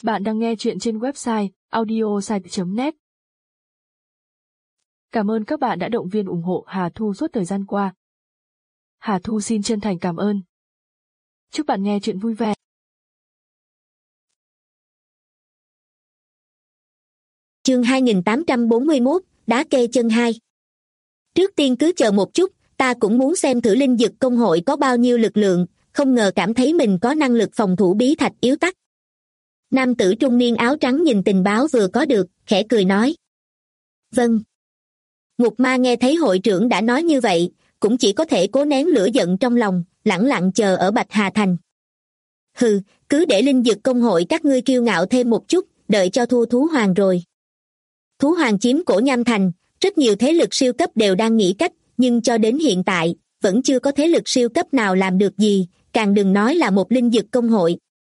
Bạn đang nghe chuyện trên website audiosite.net. Cảm ơn các bạn đã động viên ủng hộ Hà Thu suốt thời gian qua. Hà Thu xin chân thành cảm ơn. Chúc bạn nghe chuyện vui vẻ. Chương 2841, đá kê chân 2. Trước tiên cứ chờ một chút, ta cũng muốn xem thử linh dực công hội có bao nhiêu lực lượng, không ngờ cảm thấy mình có năng lực phòng thủ bí thạch yếu tắc. Nam tử trung niên áo trắng nhìn tình báo vừa có được, khẽ cười nói. Vâng. Ngục ma nghe thấy hội trưởng đã nói như vậy, cũng chỉ có thể cố nén lửa giận trong lòng, lẳng lặng chờ ở Bạch Hà Thành. Hừ, cứ để linh dực công hội các ngươi kiêu ngạo thêm một chút, đợi cho thua thú hoàng rồi. Thú hoàng chiếm Cổ Nham Thành, rất nhiều thế lực siêu cấp đều đang nghĩ cách, nhưng cho đến hiện tại, vẫn chưa có thế lực siêu cấp nào làm được gì, càng đừng nói là một linh dực công hội.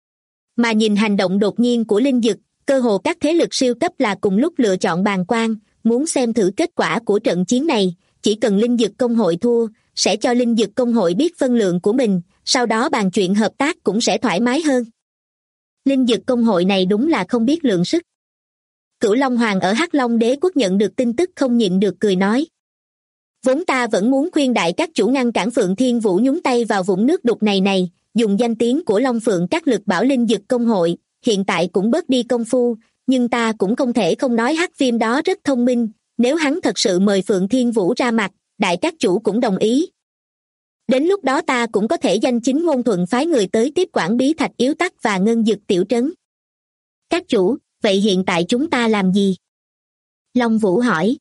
Mà nhìn hành động đột nhiên của linh dực, cơ hồ các thế lực siêu cấp là cùng lúc lựa chọn bàng quan, muốn xem thử kết quả của trận chiến này, chỉ cần linh dực công hội thua, sẽ cho linh dực công hội biết phân lượng của mình, sau đó bàn chuyện hợp tác cũng sẽ thoải mái hơn. Linh dực công hội này đúng là không biết lượng sức. Cửu Long Hoàng ở Hắc Long Đế quốc nhận được tin tức không nhịn được cười nói. Vốn ta vẫn muốn khuyên đại các chủ ngăn cản Phượng Thiên Vũ nhúng tay vào vũng nước đục này, dùng danh tiếng của Long Phượng các lực bảo linh dực công hội, hiện tại cũng bớt đi công phu, nhưng ta cũng không thể không nói Hắc Viêm đó rất thông minh, nếu hắn thật sự mời Phượng Thiên Vũ ra mặt, đại các chủ cũng đồng ý. Đến lúc đó ta cũng có thể danh chính ngôn thuận phái người tới tiếp quản bí thạch yếu tắc và ngân dực tiểu trấn. Các chủ, vậy hiện tại chúng ta làm gì? Long Vũ hỏi.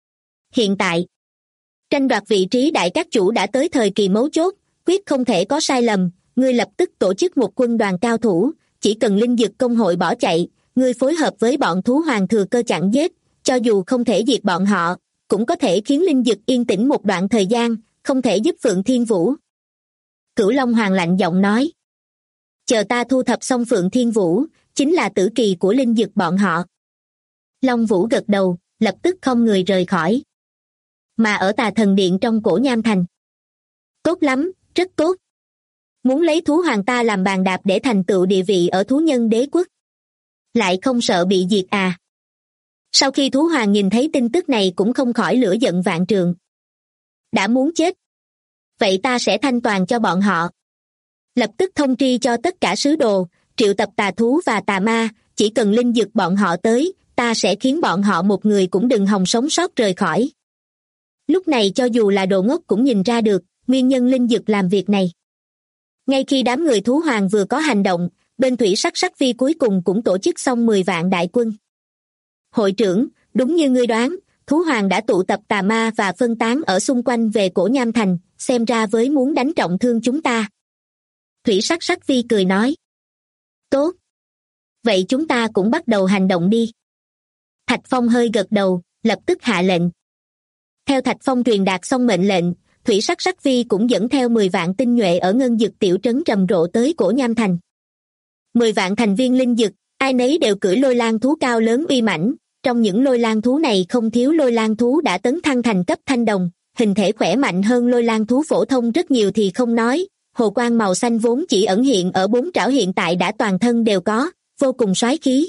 Hiện tại, tranh đoạt vị trí đại các chủ đã tới thời kỳ mấu chốt, quyết không thể có sai lầm, ngươi lập tức tổ chức một quân đoàn cao thủ, chỉ cần linh dực công hội bỏ chạy, ngươi phối hợp với bọn thú hoàng thừa cơ chặn giết, cho dù không thể diệt bọn họ, cũng có thể khiến linh dực yên tĩnh một đoạn thời gian, không thể giúp Phượng Thiên Vũ. Cửu Long Hoàng lạnh giọng nói. Chờ ta thu thập xong Phượng Thiên Vũ, chính là tử kỳ của linh dực bọn họ. Long Vũ gật đầu, lập tức không người rời khỏi. Mà ở Tà Thần Điện trong Cổ Nham Thành. Tốt lắm, rất tốt. Muốn lấy thú hoàng ta làm bàn đạp để thành tựu địa vị ở thú nhân đế quốc. Lại không sợ bị diệt à? Sau khi thú hoàng nhìn thấy tin tức này cũng không khỏi lửa giận vạn trượng. Đã muốn chết. Vậy ta sẽ thanh toàn cho bọn họ. Lập tức thông tri cho tất cả sứ đồ, triệu tập tà thú và tà ma, chỉ cần linh dực bọn họ tới, ta sẽ khiến bọn họ một người cũng đừng hòng sống sót rời khỏi. Lúc này cho dù là đồ ngốc cũng nhìn ra được, nguyên nhân linh dực làm việc này. Ngay khi đám người thú hoàng vừa có hành động, bên Thủy Sắc Sắc Vi cuối cùng cũng tổ chức xong 10 vạn đại quân. Hội trưởng, đúng như ngươi đoán, thú hoàng đã tụ tập tà ma và phân tán ở xung quanh về Cổ Nham Thành, xem ra với muốn đánh trọng thương chúng ta. Thủy Sắc Sắc Vi cười nói. Tốt. Vậy chúng ta cũng bắt đầu hành động đi. Thạch Phong hơi gật đầu, lập tức hạ lệnh. Theo Thạch Phong truyền đạt xong mệnh lệnh, Thủy Sắc Sắc Vi cũng dẫn theo 10 vạn tinh nhuệ ở ngân dực tiểu trấn rầm rộ tới Cổ Nham Thành. 10 vạn thành viên linh dực, ai nấy đều cưỡi lôi lang thú cao lớn uy mãnh, trong những lôi lang thú này không thiếu lôi lang thú đã tấn thăng thành cấp thanh đồng, hình thể khỏe mạnh hơn lôi lang thú phổ thông rất nhiều thì không nói, hồ quang màu xanh vốn chỉ ẩn hiện ở 4 trảo hiện tại đã toàn thân đều có, vô cùng soái khí.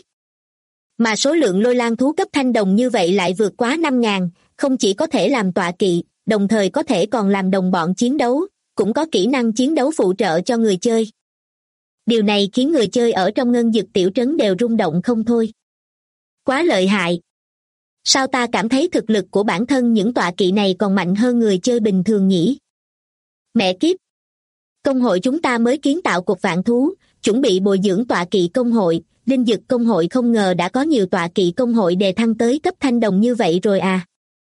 Mà số lượng lôi lang thú cấp thanh đồng như vậy lại vượt quá 5.000, không chỉ có thể làm tọa kỵ, đồng thời có thể còn làm đồng bọn chiến đấu, cũng có kỹ năng chiến đấu phụ trợ cho người chơi. Điều này khiến người chơi ở trong ngân dực tiểu trấn đều rung động không thôi. Quá lợi hại. Sao ta cảm thấy thực lực của bản thân những tọa kỵ này còn mạnh hơn người chơi bình thường nhỉ? Mẹ kiếp! Công hội chúng ta mới kiến tạo cục vạn thú, chuẩn bị bồi dưỡng tọa kỵ công hội, linh dực công hội không ngờ đã có nhiều tọa kỵ công hội đề thăng tới cấp thanh đồng như vậy rồi à.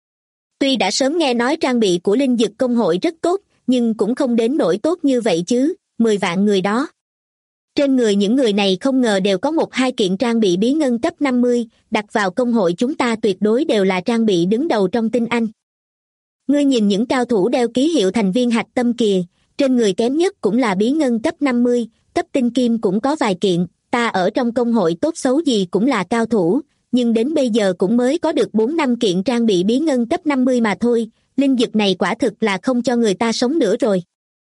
Tuy đã sớm nghe nói trang bị của linh dực công hội rất tốt, nhưng cũng không đến nỗi tốt như vậy chứ, 10 vạn người đó. Trên người những người này không ngờ đều có 1-2 kiện trang bị bí ngân cấp 50, đặt vào công hội chúng ta tuyệt đối đều là trang bị đứng đầu trong tinh anh. Ngươi nhìn những cao thủ đeo ký hiệu thành viên hạch tâm kìa, trên người kém nhất cũng là bí ngân cấp 50, cấp tinh kim cũng có vài kiện, ta ở trong công hội tốt xấu gì cũng là cao thủ, nhưng đến bây giờ cũng mới có được 4-5 kiện trang bị bí ngân cấp 50 mà thôi, linh dực này quả thực là không cho người ta sống nữa rồi.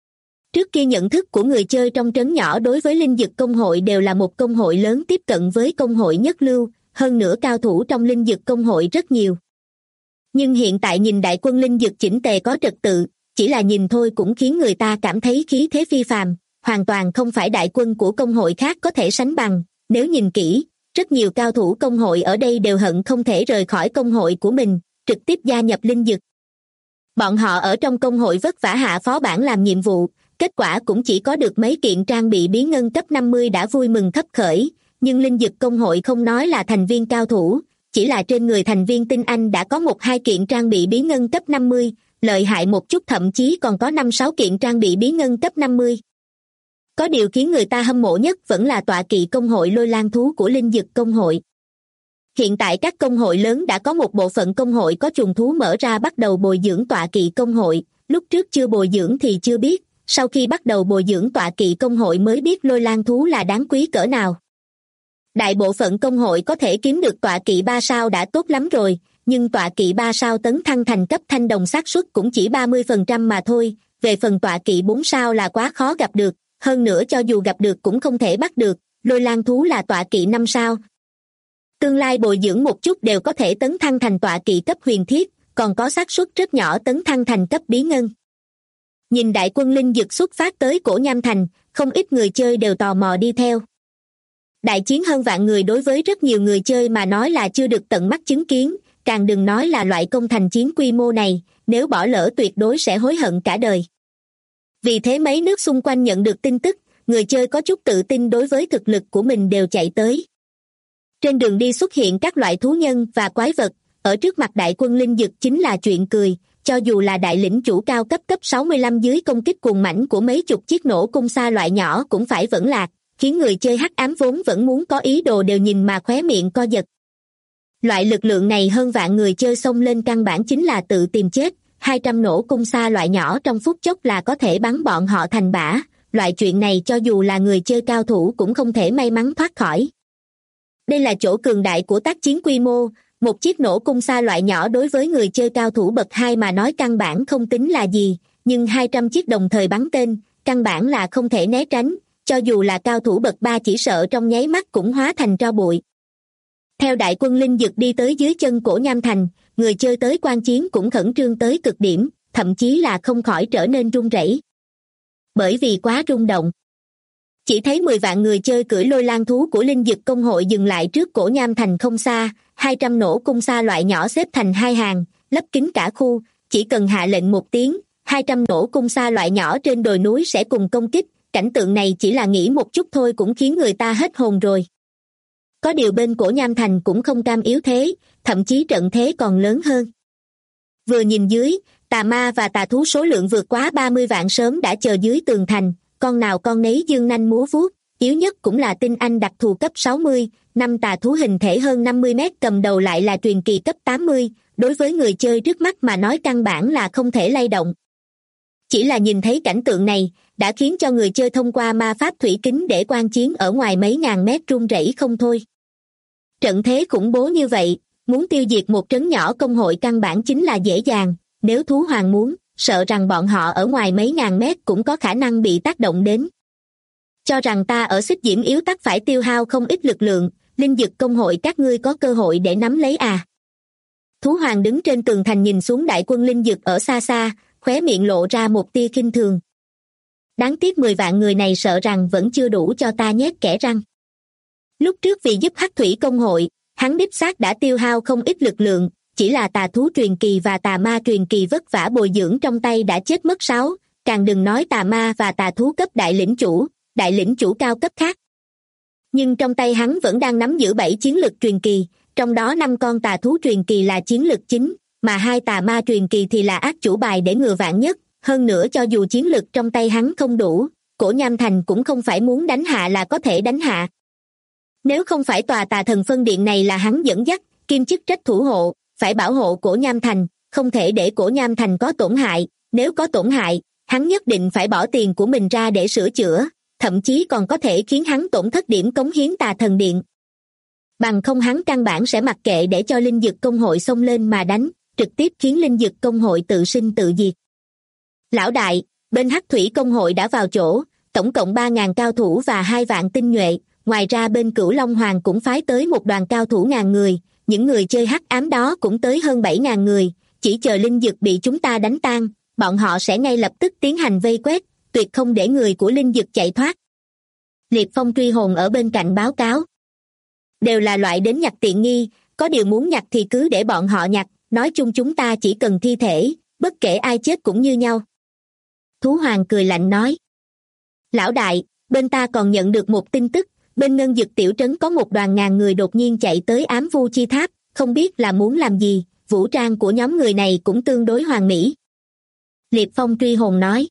Trước kia nhận thức của người chơi trong trấn nhỏ đối với linh dực công hội đều là một công hội lớn tiếp cận với công hội nhất lưu, hơn nữa cao thủ trong linh dực công hội rất nhiều. Nhưng hiện tại nhìn đại quân linh dực chỉnh tề có trật tự, chỉ là nhìn thôi cũng khiến người ta cảm thấy khí thế phi phàm, hoàn toàn không phải đại quân của công hội khác có thể sánh bằng. Nếu nhìn kỹ, rất nhiều cao thủ công hội ở đây đều hận không thể rời khỏi công hội của mình, trực tiếp gia nhập linh dực. Bọn họ ở trong công hội vất vả hạ phó bản làm nhiệm vụ, kết quả cũng chỉ có được mấy kiện trang bị bí ngân cấp 50 đã vui mừng khấp khởi, nhưng linh dực công hội không nói là thành viên cao thủ, chỉ là trên người thành viên tinh anh đã có 1-2 kiện trang bị bí ngân cấp 50, lợi hại một chút thậm chí còn có 5-6 kiện trang bị bí ngân cấp 50. Có điều khiến người ta hâm mộ nhất vẫn là tọa kỵ công hội lôi lang thú của linh dực công hội. Hiện tại các công hội lớn đã có một bộ phận công hội có trùng thú mở ra bắt đầu bồi dưỡng tọa kỵ công hội, lúc trước chưa bồi dưỡng thì chưa biết, sau khi bắt đầu bồi dưỡng tọa kỵ công hội mới biết lôi lang thú là đáng quý cỡ nào. Đại bộ phận công hội có thể kiếm được tọa kỵ 3 sao đã tốt lắm rồi, nhưng tọa kỵ 3 sao tấn thăng thành cấp thanh đồng xác suất cũng chỉ 30% mà thôi, về phần tọa kỵ 4 sao là quá khó gặp được, hơn nữa cho dù gặp được cũng không thể bắt được, lôi lang thú là tọa kỵ 5 sao. Tương lai bồi dưỡng một chút đều có thể tấn thăng thành tọa kỵ cấp huyền thiết, còn có xác suất rất nhỏ tấn thăng thành cấp bí ngân. Nhìn đại quân linh dực xuất phát tới Cổ Nham Thành, không ít người chơi đều tò mò đi theo. Đại chiến hơn vạn người đối với rất nhiều người chơi mà nói là chưa được tận mắt chứng kiến, càng đừng nói là loại công thành chiến quy mô này, nếu bỏ lỡ tuyệt đối sẽ hối hận cả đời. Vì thế mấy nước xung quanh nhận được tin tức, người chơi có chút tự tin đối với thực lực của mình đều chạy tới. Trên đường đi xuất hiện các loại thú nhân và quái vật, ở trước mặt đại quân linh dực chính là chuyện cười, cho dù là đại lĩnh chủ cao cấp 65 dưới công kích cuồng mãnh của mấy chục chiếc nổ cung xa loại nhỏ cũng phải vẫn lạc, khiến người chơi hắc ám vốn vẫn muốn có ý đồ đều nhìn mà khóe miệng co giật. Loại lực lượng này hơn vạn người chơi xông lên căn bản chính là tự tìm chết, 200 nổ cung xa loại nhỏ trong phút chốc là có thể bắn bọn họ thành bã, loại chuyện này cho dù là người chơi cao thủ cũng không thể may mắn thoát khỏi. Đây là chỗ cường đại của tác chiến quy mô, một chiếc nổ cung xa loại nhỏ đối với người chơi cao thủ bậc 2 mà nói căn bản không tính là gì, nhưng 200 chiếc đồng thời bắn tên, căn bản là không thể né tránh, cho dù là cao thủ bậc 3 chỉ sợ trong nháy mắt cũng hóa thành tro bụi. Theo đại quân linh dực đi tới dưới chân Cổ Nham Thành, người chơi tới quan chiến cũng khẩn trương tới cực điểm, thậm chí là không khỏi trở nên run rẩy. Bởi vì quá rung động. Chỉ thấy 10 vạn người chơi cưỡi lôi lang thú của linh dực công hội dừng lại trước Cổ Nham Thành không xa, 200 nổ cung xa loại nhỏ xếp thành hai hàng, lấp kín cả khu, chỉ cần hạ lệnh một tiếng, 200 nổ cung xa loại nhỏ trên đồi núi sẽ cùng công kích, cảnh tượng này chỉ là nghĩ một chút thôi cũng khiến người ta hết hồn rồi. Có điều bên Cổ Nham Thành cũng không cam yếu thế, thậm chí trận thế còn lớn hơn. Vừa nhìn dưới, tà ma và tà thú số lượng vượt quá 30 vạn sớm đã chờ dưới tường thành, con nào con nấy dương nanh múa vuốt, yếu nhất cũng là tinh anh đặc thù cấp 60, năm tà thú hình thể hơn 50 mét cầm đầu lại là truyền kỳ cấp 80, đối với người chơi trước mắt mà nói căn bản là không thể lay động. Chỉ là nhìn thấy cảnh tượng này, đã khiến cho người chơi thông qua ma pháp thủy kính để quan chiến ở ngoài mấy ngàn mét run rẩy không thôi. Trận thế khủng bố như vậy, muốn tiêu diệt một trấn nhỏ công hội căn bản chính là dễ dàng, nếu thú hoàng muốn, sợ rằng bọn họ ở ngoài mấy ngàn mét cũng có khả năng bị tác động đến. Cho rằng ta ở xích diễm yếu tắc phải tiêu hao không ít lực lượng, linh dực công hội các ngươi có cơ hội để nắm lấy à. Thú hoàng đứng trên tường thành nhìn xuống đại quân linh dực ở xa xa, khóe miệng lộ ra một tia khinh thường. Đáng tiếc 10 vạn người này sợ rằng vẫn chưa đủ cho ta nhét kẽ răng. Lúc trước vì giúp hắc thủy công hội, hắn đích xác đã tiêu hao không ít lực lượng, chỉ là tà thú truyền kỳ và tà ma truyền kỳ vất vả bồi dưỡng trong tay đã chết mất 6, càng đừng nói tà ma và tà thú cấp đại lĩnh chủ cao cấp khác. Nhưng trong tay hắn vẫn đang nắm giữ 7 chiến lực truyền kỳ, trong đó 5 con tà thú truyền kỳ là chiến lực chính, mà 2 tà ma truyền kỳ thì là ác chủ bài để ngừa vạn nhất, hơn nữa cho dù chiến lực trong tay hắn không đủ, Cổ Nham Thành cũng không phải muốn đánh hạ là có thể đánh hạ. Nếu không phải tòa tà thần phân điện này là hắn dẫn dắt, kiêm chức trách thủ hộ, phải bảo hộ Cổ Nham Thành, không thể để Cổ Nham Thành có tổn hại, nếu có tổn hại, hắn nhất định phải bỏ tiền của mình ra để sửa chữa, thậm chí còn có thể khiến hắn tổn thất điểm cống hiến tà thần điện. Bằng không hắn căn bản sẽ mặc kệ để cho linh dực công hội xông lên mà đánh, trực tiếp khiến linh dực công hội tự sinh tự diệt. Lão đại, Bên Hắc Thủy Công hội đã vào chỗ, tổng cộng 3.000 cao thủ và 2 vạn tinh nhuệ, ngoài ra bên Cửu Long Hoàng cũng phái tới một đoàn cao thủ ngàn người, những người chơi hắc ám đó cũng tới hơn 7.000 người, chỉ chờ linh dực bị chúng ta đánh tan, bọn họ sẽ ngay lập tức tiến hành vây quét, tuyệt không để người của linh dực chạy thoát. Liệt Phong truy hồn ở bên cạnh báo cáo. Đều là loại đến nhặt tiện nghi, có điều muốn nhặt thì cứ để bọn họ nhặt, nói chung chúng ta chỉ cần thi thể, bất kể ai chết cũng như nhau. Thú Hoàng cười lạnh nói. Lão đại, bên ta còn nhận được một tin tức, bên Ngân Dực tiểu trấn có một đoàn ngàn người đột nhiên chạy tới Ám Vu Chi Tháp, không biết là muốn làm gì, vũ trang của nhóm người này cũng tương đối hoàn mỹ. Liệt Phong truy hồn nói.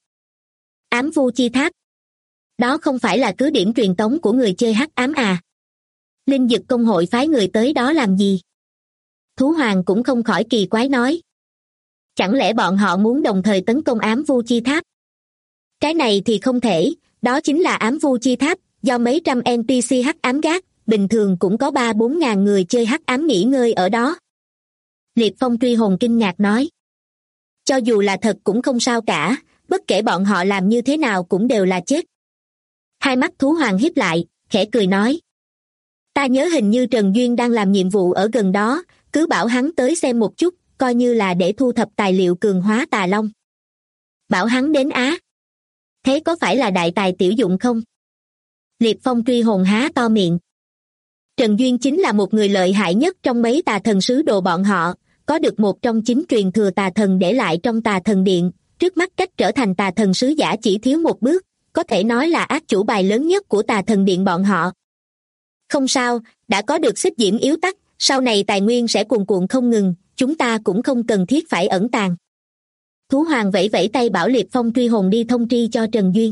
Ám Vu Chi Tháp? Đó không phải là cứ điểm truyền tống của người chơi hắc ám à? Linh Dực công hội phái người tới đó làm gì? Thú Hoàng cũng không khỏi kỳ quái nói. Chẳng lẽ bọn họ muốn đồng thời tấn công Ám Vu Chi Tháp? Cái này thì không thể, đó chính là Ám Vu Chi Tháp, do mấy trăm NPC hắc ám gác, bình thường cũng có 3-4 ngàn người chơi hắc ám nghỉ ngơi ở đó. Liệt Phong truy hồn kinh ngạc nói. Cho dù là thật cũng không sao cả, bất kể bọn họ làm như thế nào cũng đều là chết. Hai mắt Thú Hoàng híp lại, khẽ cười nói. Ta nhớ hình như Trần Duyên đang làm nhiệm vụ ở gần đó, cứ bảo hắn tới xem một chút, coi như là để thu thập tài liệu cường hóa tà long. Bảo hắn đến á? Thế có phải là đại tài tiểu dụng không? Liệt Phong truy hồn há to miệng. Trần Duyên chính là một người lợi hại nhất trong mấy tà thần sứ đồ bọn họ, có được một trong 9 truyền thừa tà thần để lại trong tà thần điện, trước mắt cách trở thành tà thần sứ giả chỉ thiếu một bước, có thể nói là ác chủ bài lớn nhất của tà thần điện bọn họ. Không sao, đã có được xích diễm yếu tắc, sau này tài nguyên sẽ cuồn cuộn không ngừng, chúng ta cũng không cần thiết phải ẩn tàng. Thú Hoàng vẫy vẫy tay bảo Liệt Phong truy hồn đi thông tri cho Trần Duyên.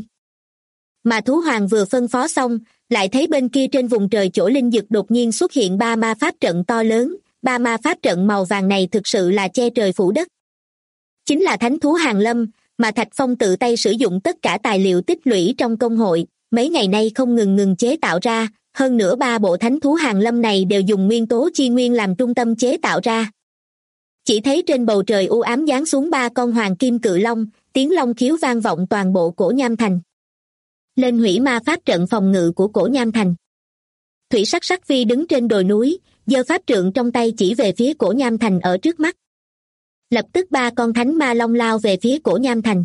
Mà Thú Hoàng vừa phân phó xong, lại thấy bên kia trên vùng trời chỗ linh dực đột nhiên xuất hiện 3 ma pháp trận to lớn, 3 ma pháp trận màu vàng này thực sự là che trời phủ đất. Chính là thánh thú Hàn Lâm, mà Thạch Phong tự tay sử dụng tất cả tài liệu tích lũy trong công hội, mấy ngày nay không ngừng chế tạo ra, hơn nữa 3 bộ thánh thú Hàn Lâm này đều dùng nguyên tố chi nguyên làm trung tâm chế tạo ra. Chỉ thấy trên bầu trời u ám giáng xuống 3 con hoàng kim cự long, tiếng long khiếu vang vọng toàn bộ Cổ Nham Thành. Lên hủy ma pháp trận phòng ngự của Cổ Nham Thành. Thủy Sắc Sắc Phi đứng trên đồi núi, giơ pháp trượng trong tay chỉ về phía Cổ Nham Thành ở trước mắt. Lập tức 3 con thánh ma long lao về phía Cổ Nham Thành.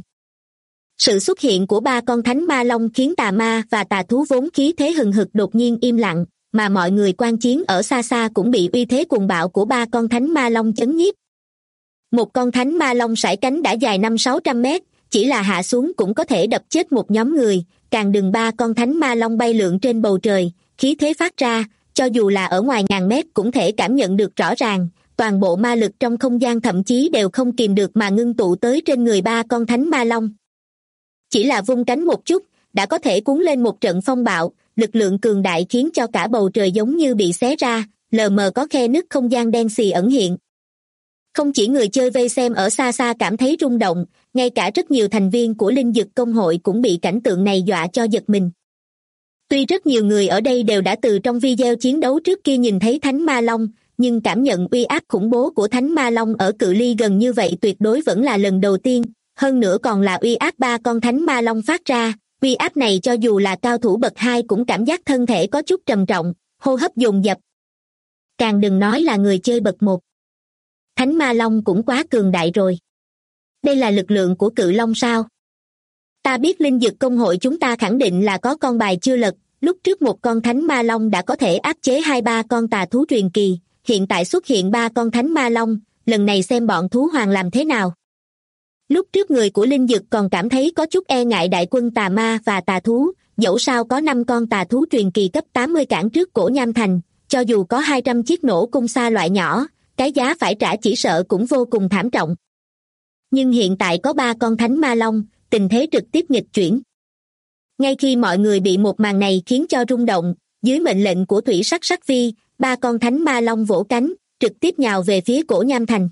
Sự xuất hiện của 3 con thánh ma long khiến tà ma và tà thú vốn khí thế hừng hực đột nhiên im lặng, mà mọi người quan chiến ở xa xa cũng bị uy thế cuồng bạo của 3 con thánh ma long chấn nhiếp. Một con thánh ma long sải cánh đã dài 500-600 mét, chỉ là hạ xuống cũng có thể đập chết một nhóm người, càng đừng 3 con thánh ma long bay lượn trên bầu trời, khí thế phát ra, cho dù là ở ngoài ngàn mét cũng thể cảm nhận được rõ ràng, toàn bộ ma lực trong không gian thậm chí đều không kìm được mà ngưng tụ tới trên người 3 con thánh ma long. Chỉ là vung cánh một chút, đã có thể cuốn lên một trận phong bạo, lực lượng cường đại khiến cho cả bầu trời giống như bị xé ra, lờ mờ có khe nứt không gian đen xì ẩn hiện. Không chỉ người chơi vây xem ở xa xa cảm thấy rung động, ngay cả rất nhiều thành viên của Linh Dực công hội cũng bị cảnh tượng này dọa cho giật mình. Tuy rất nhiều người ở đây đều đã từ trong video chiến đấu trước kia nhìn thấy Thánh Ma Long, nhưng cảm nhận uy áp khủng bố của Thánh Ma Long ở cự ly gần như vậy tuyệt đối vẫn là lần đầu tiên, hơn nữa còn là uy áp 3 con Thánh Ma Long phát ra, uy áp này cho dù là cao thủ bậc 2 cũng cảm giác thân thể có chút trầm trọng, hô hấp dồn dập. Càng đừng nói là người chơi bậc 1. Thánh Ma Long cũng quá cường đại rồi. Đây là lực lượng của cự long sao? Ta biết Linh Dực công hội chúng ta khẳng định là có con bài chưa lật, lúc trước một con Thánh Ma Long đã có thể áp chế 2-3 con tà thú truyền kỳ, hiện tại xuất hiện 3 con Thánh Ma Long, lần này xem bọn thú hoàng làm thế nào. Lúc trước người của Linh Dực còn cảm thấy có chút e ngại đại quân tà ma và tà thú, dẫu sao có 5 con tà thú truyền kỳ cấp 80 cản trước Cổ Nham Thành, cho dù có 200 chiếc nổ cung xa loại nhỏ, cái giá phải trả chỉ sợ cũng vô cùng thảm trọng. Nhưng hiện tại có 3 con Thánh Ma Long, tình thế trực tiếp nghịch chuyển. Ngay khi mọi người bị một màn này khiến cho rung động, dưới mệnh lệnh của Thủy Sắc Sắc Vi, 3 con Thánh Ma Long vỗ cánh, trực tiếp nhào về phía Cổ Nham Thành.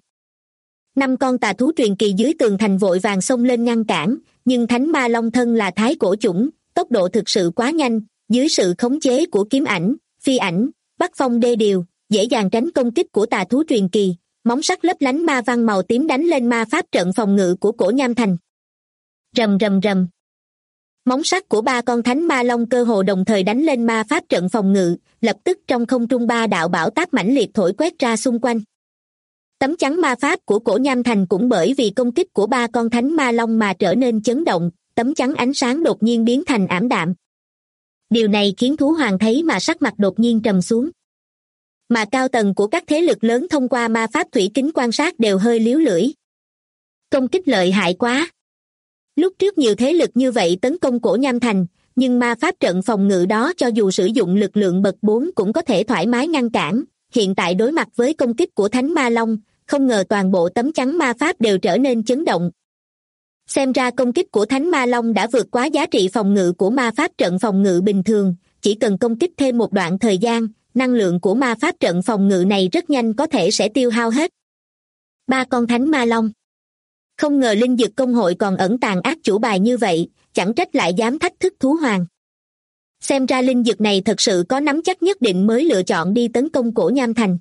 5 con tà thú truyền kỳ dưới tường thành vội vàng xông lên ngăn cản, nhưng Thánh Ma Long thân là thái cổ chủng, tốc độ thực sự quá nhanh, dưới sự khống chế của kiếm ảnh, phi ảnh, bắc phong đê điều, dễ dàng tránh công kích của tà thú truyền kỳ, móng sắc lấp lánh ma văn màu tím đánh lên ma pháp trận phòng ngự của Cổ Nham Thành. Rầm rầm rầm. Móng sắt của ba con thánh ma long cơ hồ đồng thời đánh lên ma pháp trận phòng ngự, lập tức trong không trung ba đạo bão táp mãnh liệt thổi quét ra xung quanh. Tấm chắn ma pháp của Cổ Nham Thành cũng bởi vì công kích của ba con thánh ma long mà trở nên chấn động, tấm chắn ánh sáng đột nhiên biến thành ảm đạm. Điều này khiến thú hoàng thấy mà sắc mặt đột nhiên trầm xuống. Mà cao tầng của các thế lực lớn thông qua ma pháp thủy kính quan sát đều hơi líu lưỡi. Công kích lợi hại quá. Lúc trước nhiều thế lực như vậy tấn công Cổ Nham Thành, nhưng ma pháp trận phòng ngự đó cho dù sử dụng lực lượng bậc 4 cũng có thể thoải mái ngăn cản. Hiện tại đối mặt với công kích của Thánh Ma Long, không ngờ toàn bộ tấm chắn ma pháp đều trở nên chấn động. Xem ra công kích của Thánh Ma Long đã vượt quá giá trị phòng ngự của ma pháp trận phòng ngự bình thường, chỉ cần công kích thêm một đoạn thời gian, năng lượng của ma pháp trận phòng ngự này rất nhanh có thể sẽ tiêu hao hết. Ba con Thánh Ma Long. Không ngờ linh dực công hội còn ẩn tàng ác chủ bài như vậy, chẳng trách lại dám thách thức thú hoàng. Xem ra linh dực này thật sự có nắm chắc nhất định mới lựa chọn đi tấn công Cổ Nham Thành.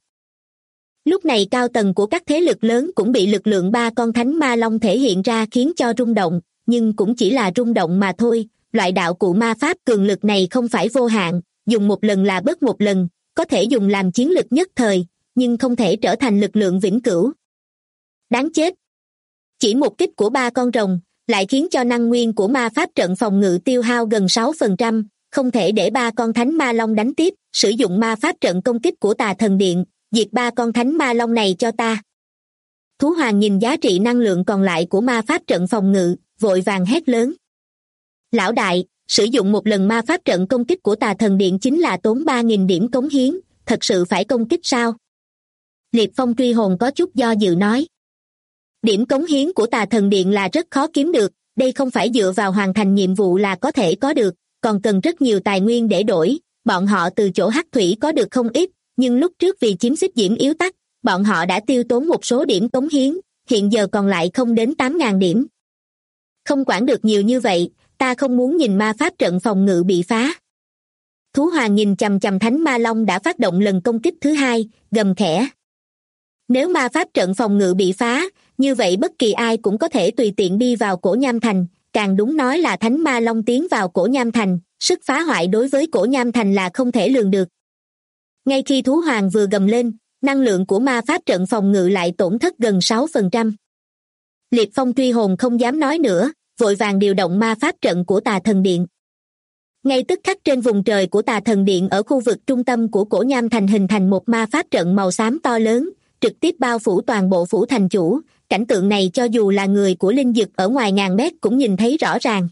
Lúc này cao tầng của các thế lực lớn cũng bị lực lượng ba con thánh ma long thể hiện ra khiến cho rung động, nhưng cũng chỉ là rung động mà thôi. Loại đạo cụ ma pháp cường lực này không phải vô hạn, dùng một lần là bớt một lần, có thể dùng làm chiến lực nhất thời, nhưng không thể trở thành lực lượng vĩnh cửu. Đáng chết! Chỉ một kích của ba con rồng lại khiến cho năng nguyên của ma pháp trận phòng ngự tiêu hao gần 6%, không thể để ba con thánh ma long đánh tiếp, sử dụng ma pháp trận công kích của Tà Thần Điện, diệt ba con thánh ma long này cho ta. Thú hoàng nhìn giá trị năng lượng còn lại của ma pháp trận phòng ngự, vội vàng hét lớn. Lão đại, sử dụng một lần ma pháp trận công kích của Tà Thần Điện chính là tốn 3.000 điểm cống hiến, thật sự phải công kích sao? Liệt Phong truy hồn có chút do dự nói. Điểm cống hiến của Tà Thần Điện là rất khó kiếm được, đây không phải dựa vào hoàn thành nhiệm vụ là có thể có được, còn cần rất nhiều tài nguyên để đổi, bọn họ từ chỗ hắc thủy có được không ít, nhưng lúc trước vì chiếm xích diễm yếu tắc, bọn họ đã tiêu tốn một số điểm cống hiến, hiện giờ còn lại không đến 8.000 điểm. Không quản được nhiều như vậy, ta không muốn nhìn ma pháp trận phòng ngự bị phá. Thú hoàng nhìn chằm chằm Thánh Ma Long đã phát động lần công kích thứ hai, gầm khẽ. Nếu ma pháp trận phòng ngự bị phá, như vậy bất kỳ ai cũng có thể tùy tiện đi vào Cổ Nham Thành, càng đúng nói là Thánh Ma Long tiến vào Cổ Nham Thành, sức phá hoại đối với Cổ Nham Thành là không thể lường được. Ngay khi thú hoàng vừa gầm lên, năng lượng của ma pháp trận phòng ngự lại tổn thất gần 6%. Liệt Phong truy hồn không dám nói nữa, vội vàng điều động ma pháp trận của Tà Thần Điện. Ngay tức khắc trên vùng trời của Tà Thần Điện ở khu vực trung tâm của Cổ Nham Thành hình thành một ma pháp trận màu xám to lớn, trực tiếp bao phủ toàn bộ phủ thành chủ. Cảnh tượng này cho dù là người của linh dực ở ngoài ngàn mét cũng nhìn thấy rõ ràng.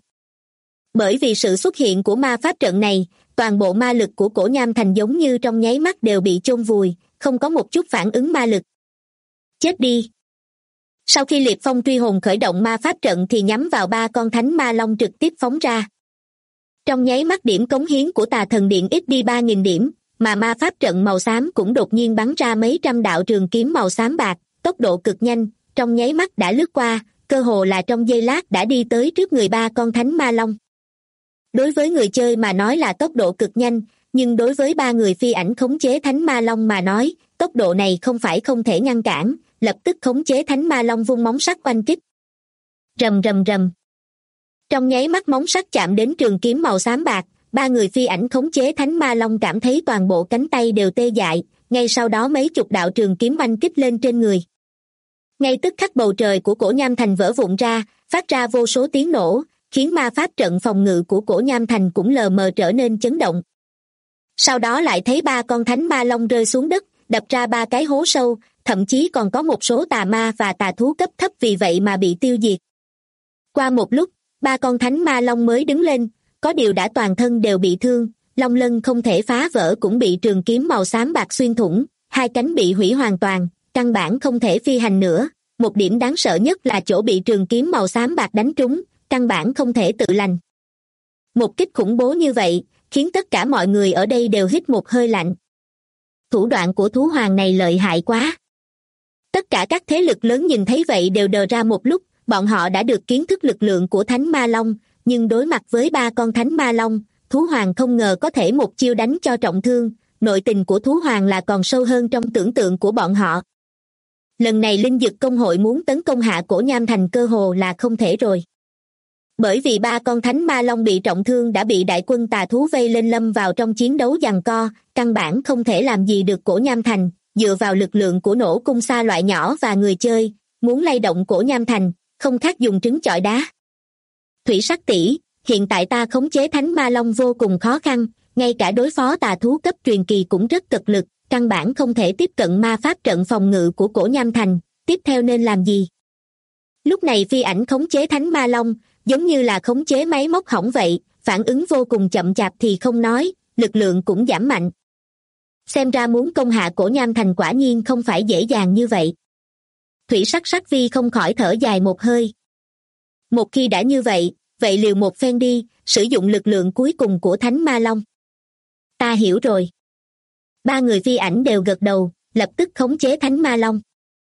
Bởi vì sự xuất hiện của ma pháp trận này, toàn bộ ma lực của Cổ Nham Thành giống như trong nháy mắt đều bị chôn vùi, không có một chút phản ứng ma lực. Chết đi! Sau khi Liệt Phong truy hồn khởi động ma pháp trận thì nhắm vào ba con thánh ma long trực tiếp phóng ra. Trong nháy mắt điểm cống hiến của Tà Thần Điện ít đi 3.000 điểm, mà ma pháp trận màu xám cũng đột nhiên bắn ra mấy trăm đạo trường kiếm màu xám bạc, tốc độ cực nhanh, trong nháy mắt đã lướt qua, cơ hồ là trong giây lát đã đi tới trước người ba con thánh ma long. Đối với người chơi mà nói là tốc độ cực nhanh, nhưng đối với ba người phi ảnh khống chế thánh ma long mà nói, tốc độ này không phải không thể ngăn cản, lập tức khống chế thánh ma long vung móng sắt oanh kích. Rầm rầm rầm. Trong nháy mắt móng sắt chạm đến trường kiếm màu xám bạc, ba người phi ảnh khống chế thánh ma long cảm thấy toàn bộ cánh tay đều tê dại, ngay sau đó mấy chục đạo trường kiếm oanh kích lên trên người. Ngay tức khắc bầu trời của Cổ Nham Thành vỡ vụn ra, phát ra vô số tiếng nổ, khiến ma pháp trận phòng ngự của Cổ Nham Thành cũng lờ mờ trở nên chấn động. Sau đó lại thấy ba con thánh ma long rơi xuống đất, đập ra ba cái hố sâu, thậm chí còn có một số tà ma và tà thú cấp thấp vì vậy mà bị tiêu diệt. Qua một lúc, ba con thánh ma long mới đứng lên, có điều đã toàn thân đều bị thương, long lân không thể phá vỡ cũng bị trường kiếm màu xám bạc xuyên thủng, hai cánh bị hủy hoàn toàn, căn bản không thể phi hành nữa. Một điểm đáng sợ nhất là chỗ bị trường kiếm màu xám bạc đánh trúng, căn bản không thể tự lành. Một kích khủng bố như vậy, khiến tất cả mọi người ở đây đều hít một hơi lạnh. Thủ đoạn của thú hoàng này lợi hại quá. Tất cả các thế lực lớn nhìn thấy vậy đều đờ ra một lúc, bọn họ đã được kiến thức lực lượng của Thánh Ma Long, nhưng đối mặt với ba con Thánh Ma Long, thú hoàng không ngờ có thể một chiêu đánh cho trọng thương, nội tình của thú hoàng là còn sâu hơn trong tưởng tượng của bọn họ. Lần này linh dực công hội muốn tấn công hạ Cổ Nham Thành cơ hồ là không thể rồi. Bởi vì ba con thánh ma long bị trọng thương đã bị đại quân tà thú vây lên lâm vào trong chiến đấu giằng co, căn bản không thể làm gì được Cổ Nham Thành, dựa vào lực lượng của nổ cung sa loại nhỏ và người chơi, muốn lay động Cổ Nham Thành, không khác dùng trứng chọi đá. Thủy Sắc tỷ, hiện tại ta khống chế thánh ma long vô cùng khó khăn, ngay cả đối phó tà thú cấp truyền kỳ cũng rất cực lực, căn bản không thể tiếp cận ma pháp trận phòng ngự của Cổ Nham Thành, tiếp theo nên làm gì? Lúc này Phi Ảnh khống chế thánh ma long, giống như là khống chế máy móc hỏng vậy, phản ứng vô cùng chậm chạp thì không nói, lực lượng cũng giảm mạnh. Xem ra muốn công hạ Cổ Nham Thành quả nhiên không phải dễ dàng như vậy. Thủy Sắc Vi không khỏi thở dài một hơi. Một khi đã như vậy, vậy liều một phen đi, sử dụng lực lượng cuối cùng của thánh ma long. Ta hiểu rồi. Ba người Phi Ảnh đều gật đầu, lập tức khống chế thánh ma long.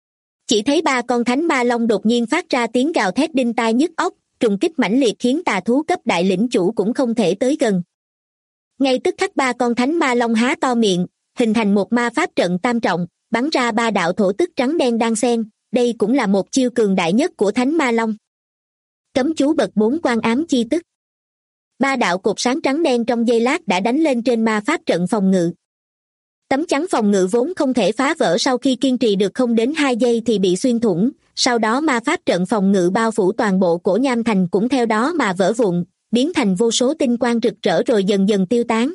Chỉ thấy ba con thánh ma long đột nhiên phát ra tiếng gào thét đinh tai nhức óc, trùng kích mãnh liệt khiến tà thú cấp đại lĩnh chủ cũng không thể tới gần. Ngay tức khắc ba con thánh ma long há to miệng, hình thành một ma pháp trận tam trọng, bắn ra ba đạo thổ tức trắng đen đan xen, đây cũng là một chiêu cường đại nhất của thánh ma long. Cấm chú bậc 4 quan ám chi tức. Ba đạo cột sáng trắng đen trong giây lát đã đánh lên trên ma pháp trận phòng ngự. Tấm chắn phòng ngự vốn không thể phá vỡ sau khi kiên trì được không đến 2 giây thì bị xuyên thủng, sau đó ma pháp trận phòng ngự bao phủ toàn bộ Cổ Nham Thành cũng theo đó mà vỡ vụn, biến thành vô số tinh quang rực rỡ rồi dần dần tiêu tán.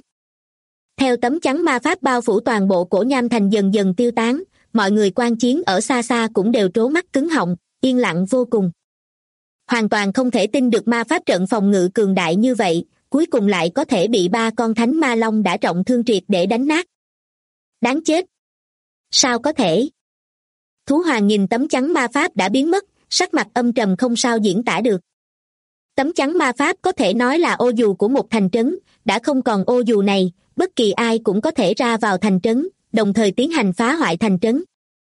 Theo tấm chắn ma pháp bao phủ toàn bộ Cổ Nham Thành dần dần tiêu tán, mọi người quan chiến ở xa xa cũng đều trố mắt cứng họng, yên lặng vô cùng. Hoàn toàn không thể tin được ma pháp trận phòng ngự cường đại như vậy, cuối cùng lại có thể bị ba con thánh ma long đã trọng thương triệt để đánh nát. Đáng chết! Sao có thể? Thú Hoàng nhìn tấm chắn ma pháp đã biến mất, sắc mặt âm trầm không sao diễn tả được. Tấm chắn ma pháp có thể nói là ô dù của một thành trấn, đã không còn ô dù này, bất kỳ ai cũng có thể ra vào thành trấn, đồng thời tiến hành phá hoại thành trấn.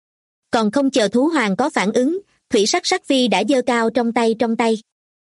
Còn không chờ Thú Hoàng có phản ứng, Thủy Sắc Vi đã giơ cao trong tay.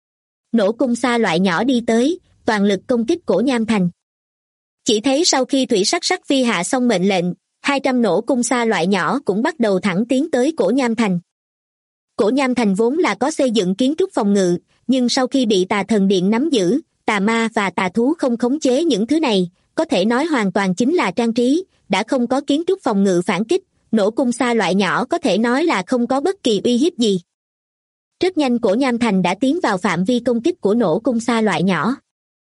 Nổ cung sa loại nhỏ đi tới, toàn lực công kích Cổ Nham Thành. Chỉ thấy sau khi Thủy Sắc Vi hạ xong mệnh lệnh, 200 nổ cung sa loại nhỏ cũng bắt đầu thẳng tiến tới Cổ Nham Thành. Cổ Nham Thành vốn là có xây dựng kiến trúc phòng ngự, nhưng sau khi bị tà thần điện nắm giữ, tà ma và tà thú không khống chế những thứ này, có thể nói hoàn toàn chính là trang trí, đã không có kiến trúc phòng ngự phản kích, nổ cung sa loại nhỏ có thể nói là không có bất kỳ uy hiếp gì. Rất nhanh Cổ Nham Thành đã tiến vào phạm vi công kích của nổ cung sa loại nhỏ.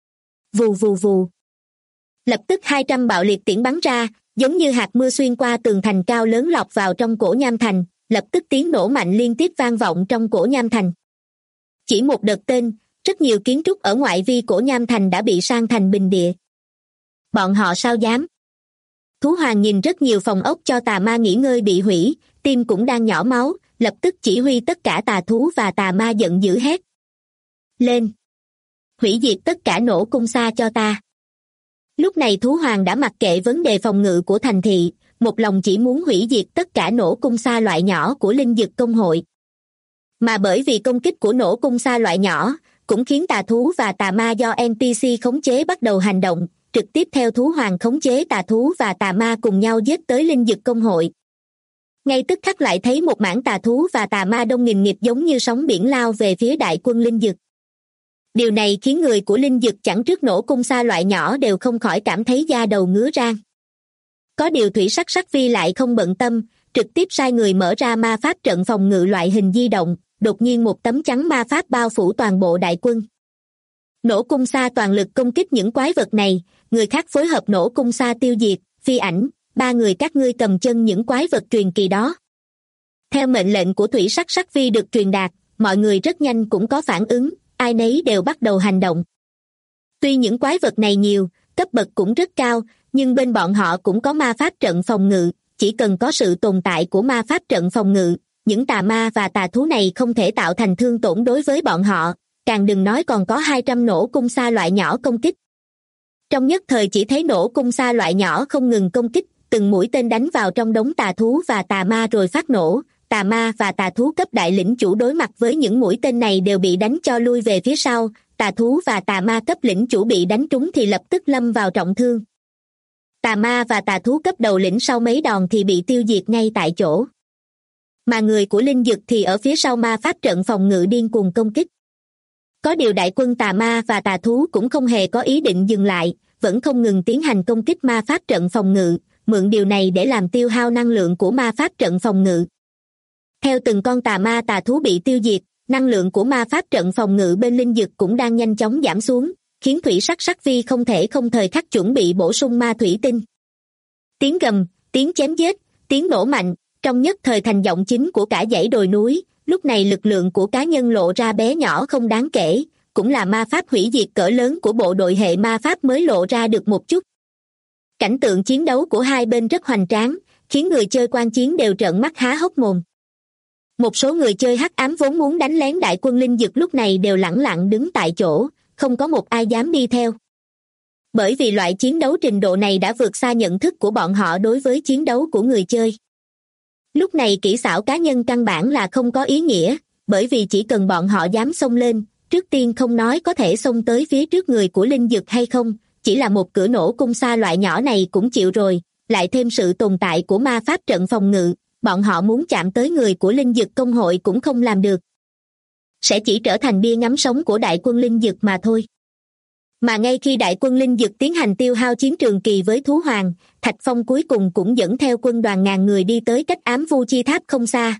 Vù vù vù. Lập tức 200 bạo liệt tiễn bắn ra, giống như hạt mưa xuyên qua tường thành cao lớn lọt vào trong Cổ Nham Thành, lập tức tiếng nổ mạnh liên tiếp vang vọng trong Cổ Nham Thành. Chỉ một đợt tên, rất nhiều kiến trúc ở ngoại vi Cổ Nham Thành đã bị san thành bình địa. Bọn họ sao dám? Thú Hoàng nhìn rất nhiều phòng ốc cho tà ma nghỉ ngơi bị hủy, tim cũng đang nhỏ máu, lập tức chỉ huy tất cả tà thú và tà ma giận dữ hét. Lên! Hủy diệt tất cả nổ cung sa cho ta! Lúc này Thú Hoàng đã mặc kệ vấn đề phòng ngự của thành thị, một lòng chỉ muốn hủy diệt tất cả nổ cung sa loại nhỏ của linh dực công hội. Mà bởi vì công kích của nổ cung sa loại nhỏ, cũng khiến tà thú và tà ma do NPC khống chế bắt đầu hành động, trực tiếp theo Thú Hoàng khống chế tà thú và tà ma cùng nhau giết tới linh dực công hội. Ngay tức khắc lại thấy một mảng tà thú và tà ma đông nghìn nghịt giống như sóng biển lao về phía đại quân linh dực. Điều này khiến người của linh dực chẳng trước nổ cung sa loại nhỏ đều không khỏi cảm thấy da đầu ngứa rang. Có điều Thủy Sắc Vi lại không bận tâm, trực tiếp sai người mở ra ma pháp trận phòng ngự loại hình di động, đột nhiên một tấm chắn ma pháp bao phủ toàn bộ đại quân. Nổ cung sa toàn lực công kích những quái vật này, người khác phối hợp nổ cung sa tiêu diệt, Phi Ảnh, ba người các ngươi cầm chân những quái vật truyền kỳ đó. Theo mệnh lệnh của Thủy Sắc Vi được truyền đạt, mọi người rất nhanh cũng có phản ứng, ai nấy đều bắt đầu hành động. Tuy những quái vật này nhiều, cấp bậc cũng rất cao, nhưng bên bọn họ cũng có ma pháp trận phòng ngự, chỉ cần có sự tồn tại của ma pháp trận phòng ngự, những tà ma và tà thú này không thể tạo thành thương tổn đối với bọn họ, càng đừng nói còn có 200 nổ cung sa loại nhỏ công kích. Trong nhất thời chỉ thấy nổ cung sa loại nhỏ không ngừng công kích, từng mũi tên đánh vào trong đống tà thú và tà ma rồi phát nổ, tà ma và tà thú cấp đại lĩnh chủ đối mặt với những mũi tên này đều bị đánh cho lui về phía sau, tà thú và tà ma cấp lĩnh chủ bị đánh trúng thì lập tức lâm vào trọng thương. Tà ma và tà thú cấp đầu lĩnh sau mấy đòn thì bị tiêu diệt ngay tại chỗ. Mà người của linh dực thì ở phía sau ma pháp trận phòng ngự điên cuồng công kích. Có điều đại quân tà ma và tà thú cũng không hề có ý định dừng lại, vẫn không ngừng tiến hành công kích ma pháp trận phòng ngự, mượn điều này để làm tiêu hao năng lượng của ma pháp trận phòng ngự. Theo từng con tà ma tà thú bị tiêu diệt, năng lượng của ma pháp trận phòng ngự bên linh dực cũng đang nhanh chóng giảm xuống, khiến thủy sắc sắc vi không thể không thời khắc chuẩn bị bổ sung ma thủy tinh. Tiếng gầm, tiếng chém giết, tiếng nổ mạnh, trong nhất thời thành giọng chính của cả dãy đồi núi. Lúc này lực lượng của cá nhân lộ ra bé nhỏ không đáng kể, cũng là ma pháp hủy diệt cỡ lớn của bộ đội hệ ma pháp mới lộ ra được một chút. Cảnh tượng chiến đấu của hai bên rất hoành tráng, khiến người chơi quan chiến đều trợn mắt há hốc mồm. Một số người chơi hắc ám vốn muốn đánh lén đại quân linh dực lúc này đều lẳng lặng đứng tại chỗ, không có một ai dám đi theo. Bởi vì loại chiến đấu trình độ này đã vượt xa nhận thức của bọn họ đối với chiến đấu của người chơi. Lúc này kỹ xảo cá nhân căn bản là không có ý nghĩa, bởi vì chỉ cần bọn họ dám xông lên, trước tiên không nói có thể xông tới phía trước người của linh dực hay không, chỉ là một cửa nổ cung xa loại nhỏ này cũng chịu rồi, lại thêm sự tồn tại của ma pháp trận phòng ngự, bọn họ muốn chạm tới người của linh dực công hội cũng không làm được. Sẽ chỉ trở thành bia ngắm sống của đại quân linh dực mà thôi. Mà ngay khi đại quân linh dực tiến hành tiêu hao chiến trường kỳ với thú hoàng, Thạch Phong cuối cùng cũng dẫn theo quân đoàn ngàn người đi tới cách ám vu chi tháp không xa.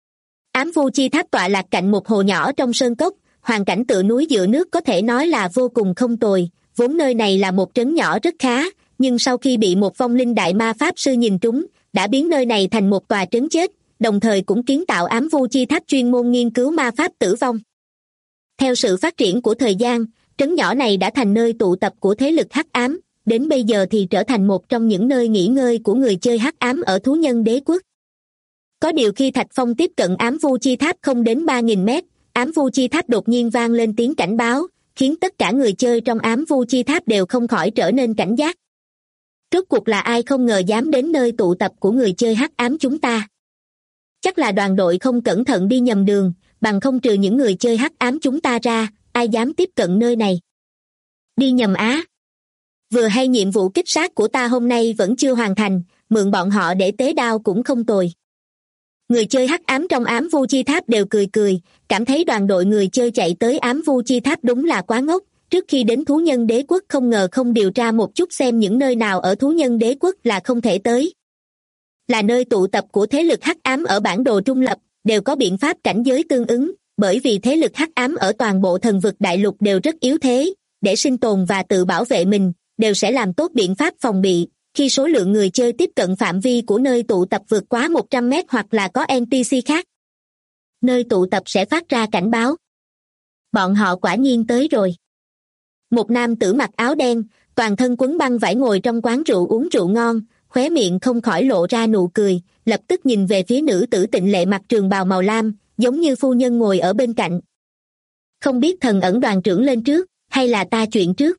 Ám vu chi tháp tọa lạc cạnh một hồ nhỏ trong sơn cốc, hoàn cảnh tựa núi dựa nước có thể nói là vô cùng không tồi, vốn nơi này là một trấn nhỏ rất khá, nhưng sau khi bị một vong linh đại ma pháp sư nhìn trúng, đã biến nơi này thành một tòa trấn chết, đồng thời cũng kiến tạo ám vu chi tháp chuyên môn nghiên cứu ma pháp tử vong. Theo sự phát triển của thời gian, trấn nhỏ này đã thành nơi tụ tập của thế lực hắc ám, đến bây giờ thì trở thành một trong những nơi nghỉ ngơi của người chơi hắc ám ở thú nhân đế quốc. Có điều khi Thạch Phong tiếp cận ám vu chi tháp không đến 3.000 mét, ám vu chi tháp đột nhiên vang lên tiếng cảnh báo, khiến tất cả người chơi trong ám vu chi tháp đều không khỏi trở nên cảnh giác. Rốt cuộc là ai không ngờ dám đến nơi tụ tập của người chơi hắc ám chúng ta? Chắc là đoàn đội không cẩn thận đi nhầm đường, bằng không trừ những người chơi hắc ám chúng ta ra, ai dám tiếp cận nơi này? Đi nhầm á? Vừa hay nhiệm vụ kích sát của ta hôm nay vẫn chưa hoàn thành, mượn bọn họ để tế đao cũng không tồi. Người chơi hắc ám trong ám vu chi tháp đều cười cười, cảm thấy đoàn đội người chơi chạy tới ám vu chi tháp đúng là quá ngốc, trước khi đến thú nhân đế quốc không ngờ không điều tra một chút xem những nơi nào ở thú nhân đế quốc là không thể tới. Là nơi tụ tập của thế lực hắc ám ở bản đồ trung lập, đều có biện pháp cảnh giới tương ứng, bởi vì thế lực hắc ám ở toàn bộ thần vực đại lục đều rất yếu thế, để sinh tồn và tự bảo vệ mình, đều sẽ làm tốt biện pháp phòng bị. Khi số lượng người chơi tiếp cận phạm vi của nơi tụ tập vượt quá 100 mét hoặc là có NPC khác, nơi tụ tập sẽ phát ra cảnh báo. Bọn họ quả nhiên tới rồi. Một nam tử mặc áo đen, toàn thân quấn băng vải ngồi trong quán rượu uống rượu ngon, khóe miệng không khỏi lộ ra nụ cười, lập tức nhìn về phía nữ tử tịnh lệ mặc trường bào màu lam, giống như phu nhân ngồi ở bên cạnh. Không biết thần ẩn đoàn trưởng lên trước, hay là ta chuyện trước?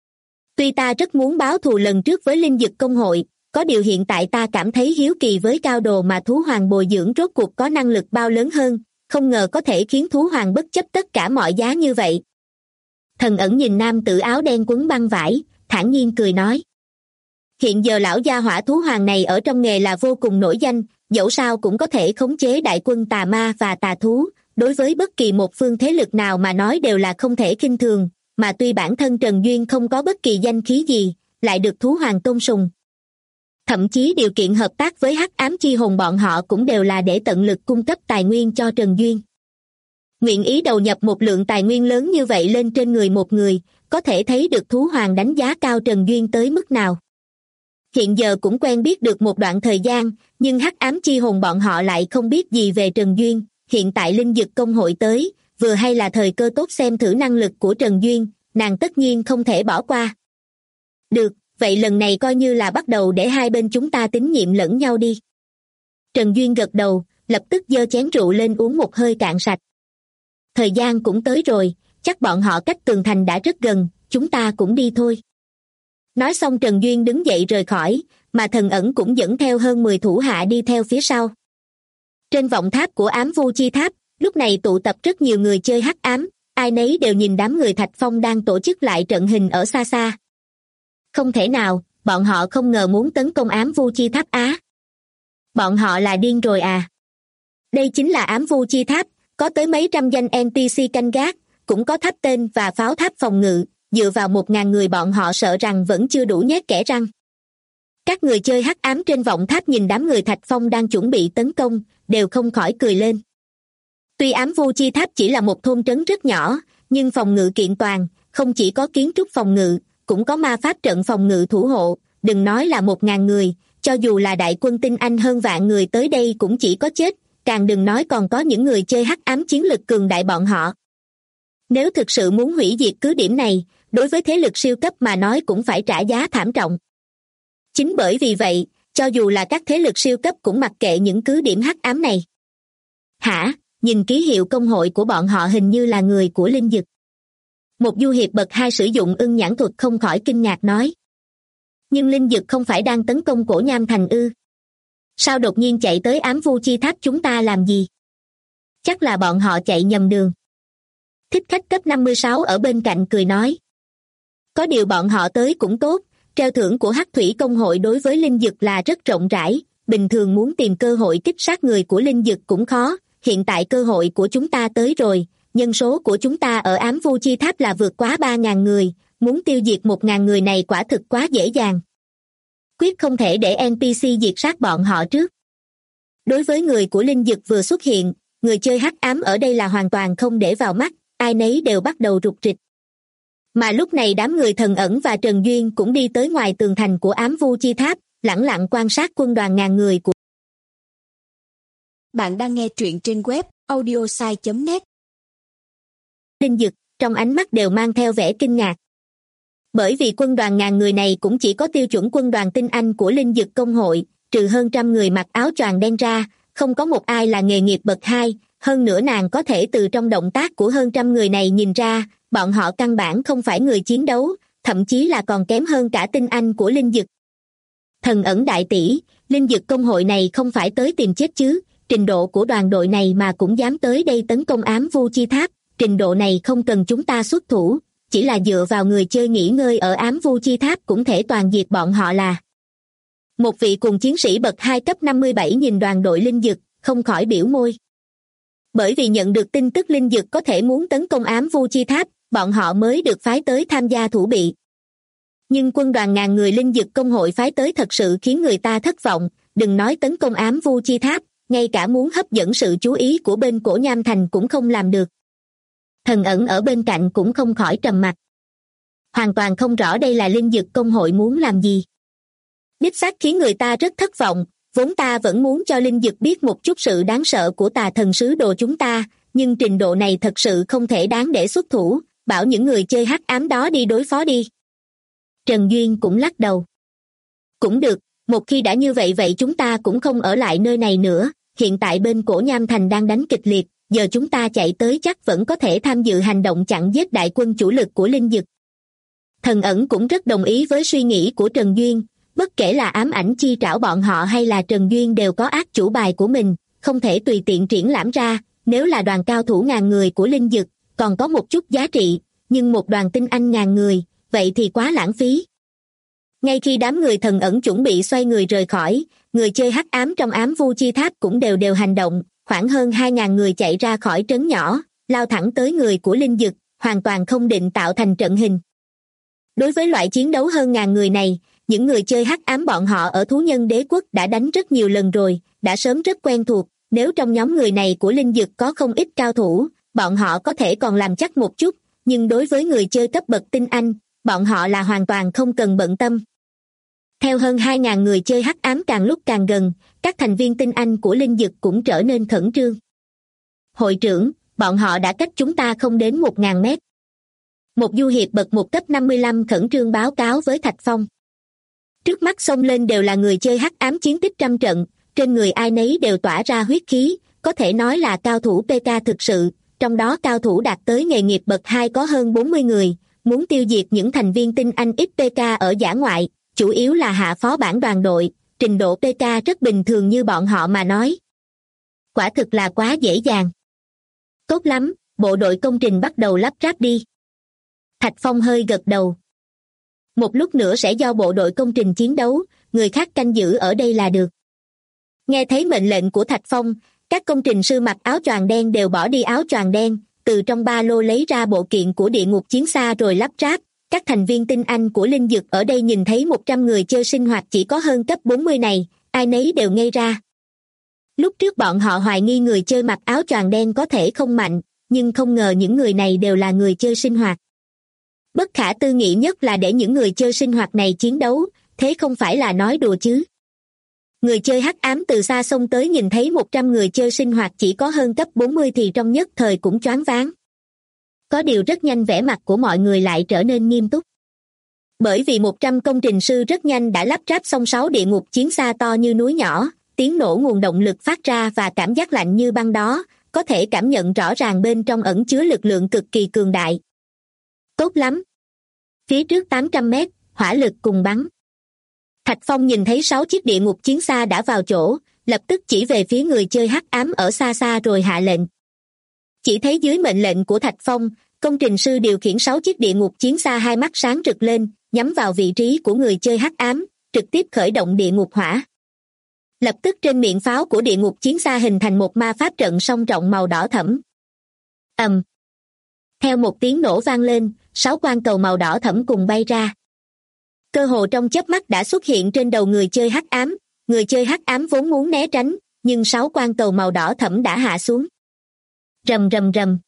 Tuy ta rất muốn báo thù lần trước với linh dực công hội, có điều hiện tại ta cảm thấy hiếu kỳ với cao đồ mà thú hoàng bồi dưỡng rốt cuộc có năng lực bao lớn hơn, không ngờ có thể khiến thú hoàng bất chấp tất cả mọi giá như vậy. Thần ẩn nhìn nam tử áo đen quấn băng vải, thản nhiên cười nói. Hiện giờ lão gia hỏa thú hoàng này ở trong nghề là vô cùng nổi danh, dẫu sao cũng có thể khống chế đại quân tà ma và tà thú, đối với bất kỳ một phương thế lực nào mà nói đều là không thể khinh thường, mà tuy bản thân Trần Duyên không có bất kỳ danh khí gì, lại được thú hoàng tôn sùng. Thậm chí điều kiện hợp tác với hắc ám chi hồn bọn họ cũng đều là để tận lực cung cấp tài nguyên cho Trần Duyên. Nguyện ý đầu nhập một lượng tài nguyên lớn như vậy lên trên người một người, có thể thấy được thú hoàng đánh giá cao Trần Duyên tới mức nào. Hiện giờ cũng quen biết được một đoạn thời gian, nhưng hắc ám chi hồn bọn họ lại không biết gì về Trần Duyên, hiện tại linh dực công hội tới, vừa hay là thời cơ tốt xem thử năng lực của Trần Duyên, nàng tất nhiên không thể bỏ qua. Được, vậy lần này coi như là bắt đầu để hai bên chúng ta tín nhiệm lẫn nhau đi. Trần Duyên gật đầu, lập tức giơ chén rượu lên uống một hơi cạn sạch. Thời gian cũng tới rồi, chắc bọn họ cách tường thành đã rất gần, chúng ta cũng đi thôi. Nói xong Trần Duyên đứng dậy rời khỏi, mà thần ẩn cũng dẫn theo hơn 10 thủ hạ đi theo phía sau. Trên vọng tháp của ám vu chi tháp, lúc này tụ tập rất nhiều người chơi hắc ám, ai nấy đều nhìn đám người Thạch Phong đang tổ chức lại trận hình ở xa xa. Không thể nào, bọn họ không ngờ muốn tấn công ám vu chi tháp á. Bọn họ là điên rồi à? Đây chính là ám vu chi tháp, có tới mấy trăm danh NPC canh gác, cũng có tháp tên và pháo tháp phòng ngự, dựa vào 1.000 người bọn họ sợ rằng vẫn chưa đủ nhét kẽ răng. Các người chơi hắc ám trên vọng tháp nhìn đám người Thạch Phong đang chuẩn bị tấn công, đều không khỏi cười lên. Tuy ám vu chi tháp chỉ là một thôn trấn rất nhỏ, nhưng phòng ngự kiện toàn, không chỉ có kiến trúc phòng ngự, cũng có ma pháp trận phòng ngự thủ hộ, đừng nói là 1.000 người, cho dù là đại quân tinh anh hơn vạn người tới đây cũng chỉ có chết, càng đừng nói còn có những người chơi hắc ám chiến lực cường đại bọn họ. Nếu thực sự muốn hủy diệt cứ điểm này, đối với thế lực siêu cấp mà nói cũng phải trả giá thảm trọng. Chính bởi vì vậy, cho dù là các thế lực siêu cấp cũng mặc kệ những cứ điểm hắc ám này. Hả, nhìn ký hiệu công hội của bọn họ hình như là người của Linh Dực. Một du hiệp bậc 2 sử dụng ưng nhãn thuật không khỏi kinh ngạc nói. Nhưng Linh Dực không phải đang tấn công Cổ Nham Thành ư? Sao đột nhiên chạy tới ám vu chi tháp chúng ta làm gì? Chắc là bọn họ chạy nhầm đường. Thích khách cấp 56 ở bên cạnh cười nói. Có điều bọn họ tới cũng tốt, treo thưởng của Hắc Thủy Công hội đối với Linh Dực là rất rộng rãi, bình thường muốn tìm cơ hội kích sát người của Linh Dực cũng khó, hiện tại cơ hội của chúng ta tới rồi, nhân số của chúng ta ở ám vu chi tháp là vượt quá 3.000 người, muốn tiêu diệt 1.000 người này quả thực quá dễ dàng. Quyết không thể để NPC diệt sát bọn họ trước. Đối với người của Linh Dực vừa xuất hiện, người chơi hắc ám ở đây là hoàn toàn không để vào mắt, ai nấy đều bắt đầu rục rịch. Mà lúc này đám người Thần Ẩn và Trần Duyên cũng đi tới ngoài tường thành của ám vu chi tháp, lẳng lặng quan sát quân đoàn ngàn người của. Bạn đang nghe truyện trên web audiosai.net. Linh Dực, trong ánh mắt đều mang theo vẻ kinh ngạc. Bởi vì quân đoàn ngàn người này cũng chỉ có tiêu chuẩn quân đoàn tinh anh của Linh Dực công hội, trừ hơn 100 người mặc áo choàng đen ra, không có một ai là nghề nghiệp bậc 2, hơn nữa nàng có thể từ trong động tác của hơn 100 người này nhìn ra, bọn họ căn bản không phải người chiến đấu, thậm chí là còn kém hơn cả tinh anh của Linh Dực. Thần Ẩn đại tỷ, Linh Dực công hội này không phải tới tìm chết chứ, trình độ của đoàn đội này mà cũng dám tới đây tấn công ám vu chi tháp, trình độ này không cần chúng ta xuất thủ, chỉ là dựa vào người chơi nghỉ ngơi ở ám vu chi tháp cũng thể toàn diệt bọn họ là. Một vị cùng chiến sĩ bậc 2 cấp 57 nhìn đoàn đội Linh Dực, không khỏi biểu môi. Bởi vì nhận được tin tức Linh Dực có thể muốn tấn công ám vu chi tháp, bọn họ mới được phái tới tham gia thủ bị. Nhưng quân đoàn ngàn người Linh Dực công hội phái tới thật sự khiến người ta thất vọng, đừng nói tấn công ám vu chi tháp, ngay cả muốn hấp dẫn sự chú ý của bên Cổ Nham Thành cũng không làm được. Thần Ẩn ở bên cạnh cũng không khỏi trầm mặc. Hoàn toàn không rõ đây là Linh Dực công hội muốn làm gì. Đích xác khiến người ta rất thất vọng, vốn ta vẫn muốn cho Linh Dực biết một chút sự đáng sợ của tà thần sứ đồ chúng ta, nhưng trình độ này thật sự không thể đáng để xuất thủ, bảo những người chơi hắc ám đó đi đối phó đi. Trần Duyên cũng lắc đầu. Cũng được, một khi đã như vậy vậy chúng ta cũng không ở lại nơi này nữa, hiện tại bên Cổ Nham Thành đang đánh kịch liệt, giờ chúng ta chạy tới chắc vẫn có thể tham dự hành động chặn giết đại quân chủ lực của Linh Dực. Thần Ẩn cũng rất đồng ý với suy nghĩ của Trần Duyên, bất kể là ám ảnh chi trảo bọn họ hay là Trần Duyên đều có ác chủ bài của mình, không thể tùy tiện triển lãm ra, nếu là đoàn cao thủ ngàn người của Linh Dực, còn có một chút giá trị, nhưng một đoàn tinh anh ngàn người, vậy thì quá lãng phí. Ngay khi đám người Thần Ẩn chuẩn bị xoay người rời khỏi, người chơi hắc ám trong ám vu chi tháp cũng đều hành động, khoảng hơn 2.000 người chạy ra khỏi trấn nhỏ, lao thẳng tới người của Linh Dực, hoàn toàn không định tạo thành trận hình. Đối với loại chiến đấu hơn 1.000 người này, những người chơi hắc ám bọn họ ở Thú Nhân Đế Quốc đã đánh rất nhiều lần rồi, đã sớm rất quen thuộc, nếu trong nhóm người này của Linh Dực có không ít cao thủ, bọn họ có thể còn làm chắc một chút, nhưng đối với người chơi cấp bậc tinh anh, bọn họ là hoàn toàn không cần bận tâm. Theo hơn 2.000 người chơi hắc ám càng lúc càng gần, các thành viên tinh anh của Linh Dực cũng trở nên khẩn trương. Hội trưởng, bọn họ đã cách chúng ta không đến 1.000 mét. Một du hiệp bậc 1 cấp 55 khẩn trương báo cáo với Thạch Phong. Trước mắt xông lên đều là người chơi hắc ám chiến tích trăm trận, trên người ai nấy đều tỏa ra huyết khí, có thể nói là cao thủ PK thực sự, trong đó cao thủ đạt tới nghề nghiệp bậc 2 có hơn 40 người, muốn tiêu diệt những thành viên tinh anh ít PK ở dã ngoại, chủ yếu là hạ phó bản đoàn đội, trình độ PK rất bình thường như bọn họ mà nói. Quả thực là quá dễ dàng. Tốt lắm, bộ đội công trình bắt đầu lắp ráp đi. Thạch Phong hơi gật đầu. Một lúc nữa sẽ do bộ đội công trình chiến đấu, người khác canh giữ ở đây là được. Nghe thấy mệnh lệnh của Thạch Phong, các công trình sư mặc áo choàng đen đều bỏ đi áo choàng đen, từ trong ba lô lấy ra bộ kiện của địa ngục chiến xa rồi lắp ráp. Các thành viên tinh anh của Linh Dực ở đây nhìn thấy 100 người chơi sinh hoạt chỉ có hơn cấp 40 này, ai nấy đều ngây ra. Lúc trước bọn họ hoài nghi người chơi mặc áo choàng đen có thể không mạnh, nhưng không ngờ những người này đều là người chơi sinh hoạt. Bất khả tư nghị nhất là để những người chơi sinh hoạt này chiến đấu, thế không phải là nói đùa chứ. Người chơi hắc ám từ xa xông tới nhìn thấy 100 người chơi sinh hoạt chỉ có hơn cấp 40 thì trong nhất thời cũng choáng váng. Có điều rất nhanh vẻ mặt của mọi người lại trở nên nghiêm túc. Bởi vì 100 công trình sư rất nhanh đã lắp ráp xong 6 địa ngục chiến xa to như núi nhỏ, tiếng nổ nguồn động lực phát ra và cảm giác lạnh như băng đó, có thể cảm nhận rõ ràng bên trong ẩn chứa lực lượng cực kỳ cường đại. Tốt lắm. Phía trước 800 mét, hỏa lực cùng bắn. Thạch Phong nhìn thấy 6 chiếc địa ngục chiến xa đã vào chỗ, lập tức chỉ về phía người chơi hắc ám ở xa xa rồi hạ lệnh. Chỉ thấy dưới mệnh lệnh của Thạch Phong, công trình sư điều khiển 6 chiếc địa ngục chiến xa hai mắt sáng rực lên, nhắm vào vị trí của người chơi hắc ám, trực tiếp khởi động địa ngục hỏa. Lập tức trên miệng pháo của địa ngục chiến xa hình thành một ma pháp trận song trọng màu đỏ thẫm. Ầm. Theo một tiếng nổ vang lên, 6 quang cầu màu đỏ thẫm cùng bay ra. Cơ hồ trong chớp mắt đã xuất hiện trên đầu người chơi hắc ám. Người chơi hắc ám vốn muốn né tránh, nhưng 6 quang cầu màu đỏ thẫm đã hạ xuống. Rầm rầm rầm.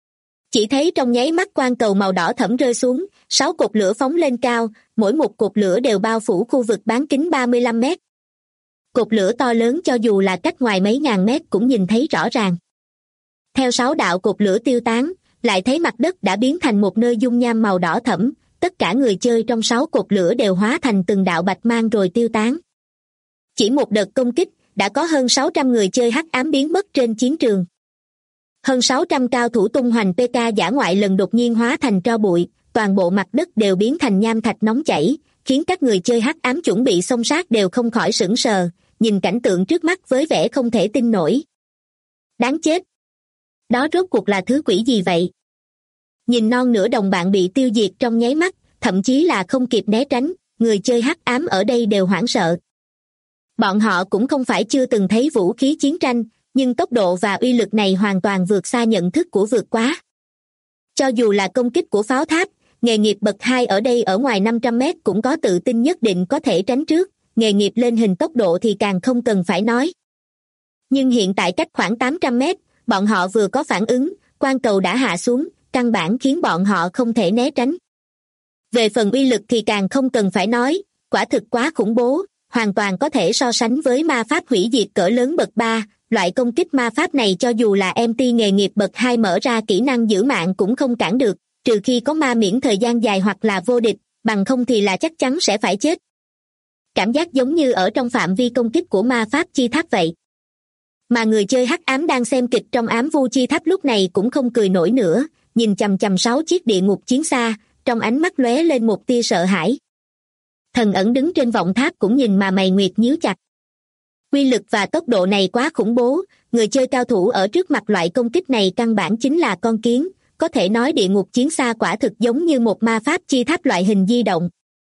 Chỉ thấy trong nháy mắt quang cầu màu đỏ thẫm rơi xuống, 6 cột lửa phóng lên cao, mỗi một cột lửa đều bao phủ khu vực bán kính 35 mét. Cột lửa to lớn cho dù là cách ngoài mấy ngàn mét cũng nhìn thấy rõ ràng. Theo 6 đạo cột lửa tiêu tán, lại thấy mặt đất đã biến thành một nơi dung nham màu đỏ thẫm, tất cả người chơi trong 6 cột lửa đều hóa thành từng đạo bạch mang rồi tiêu tán. Chỉ một đợt công kích, đã có hơn 600 người chơi hắc ám biến mất trên chiến trường. Hơn 600 cao thủ tung hoành PK dã ngoại lần đột nhiên hóa thành tro bụi, toàn bộ mặt đất đều biến thành nham thạch nóng chảy, khiến các người chơi hắc ám chuẩn bị xông sát đều không khỏi sửng sờ, nhìn cảnh tượng trước mắt với vẻ không thể tin nổi. Đáng chết! Đó rốt cuộc là thứ quỷ gì vậy? Nhìn non nửa đồng bạn bị tiêu diệt trong nháy mắt, thậm chí là không kịp né tránh, người chơi hắc ám ở đây đều hoảng sợ. Bọn họ cũng không phải chưa từng thấy vũ khí chiến tranh, nhưng tốc độ và uy lực này hoàn toàn vượt xa nhận thức của vượt quá. Cho dù là công kích của pháo tháp, nghề nghiệp bậc 2 ở đây ở ngoài 500 mét cũng có tự tin nhất định có thể tránh trước, nghề nghiệp lên hình tốc độ thì càng không cần phải nói. Nhưng hiện tại cách khoảng 800 mét, bọn họ vừa có phản ứng, quang cầu đã hạ xuống, căn bản khiến bọn họ không thể né tránh. Về phần uy lực thì càng không cần phải nói, quả thực quá khủng bố, hoàn toàn có thể so sánh với ma pháp hủy diệt cỡ lớn bậc 3, loại công kích ma pháp này cho dù là MT nghề nghiệp bậc 2 mở ra kỹ năng giữ mạng cũng không cản được, trừ khi có ma miễn thời gian dài hoặc là vô địch, bằng không thì là chắc chắn sẽ phải chết. Cảm giác giống như ở trong phạm vi công kích của ma pháp chi tháp vậy. Mà người chơi hắc ám đang xem kịch trong ám vu chi tháp lúc này cũng không cười nổi nữa, nhìn chằm chằm 6 chiếc địa ngục chiến xa, trong ánh mắt lóe lên một tia sợ hãi. Thần ẩn đứng trên vọng tháp cũng nhìn mà mày nguyệt nhíu chặt. Quy lực và tốc độ này quá khủng bố, người chơi cao thủ ở trước mặt loại công kích này căn bản chính là con kiến, có thể nói địa ngục chiến xa quả thực giống như một ma pháp chi tháp loại hình di động.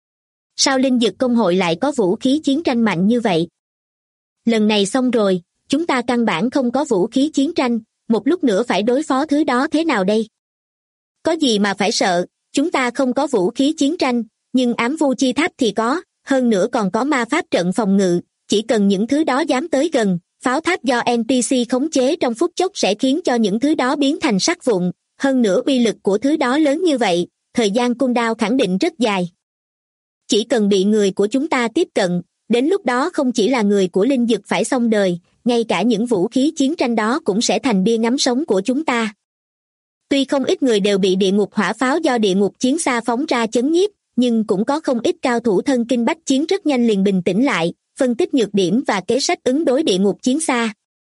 Sao Linh Dực công hội lại có vũ khí chiến tranh mạnh như vậy? Lần này xong rồi, chúng ta căn bản không có vũ khí chiến tranh, một lúc nữa phải đối phó thứ đó thế nào đây? Có gì mà phải sợ, chúng ta không có vũ khí chiến tranh, nhưng ám vu chi tháp thì có, hơn nữa còn có ma pháp trận phòng ngự, chỉ cần những thứ đó dám tới gần, pháo tháp do NPC khống chế trong phút chốc sẽ khiến cho những thứ đó biến thành sắt vụn, hơn nữa uy lực của thứ đó lớn như vậy, thời gian cooldown khẳng định rất dài. Chỉ cần bị người của chúng ta tiếp cận, đến lúc đó không chỉ là người của Linh Dực phải xong đời, ngay cả những vũ khí chiến tranh đó cũng sẽ thành bia ngắm sống của chúng ta. Tuy không ít người đều bị địa ngục hỏa pháo do địa ngục chiến xa phóng ra chấn nhiếp, nhưng cũng có không ít cao thủ thân kinh bách chiến rất nhanh liền bình tĩnh lại, phân tích nhược điểm và kế sách ứng đối địa ngục chiến xa.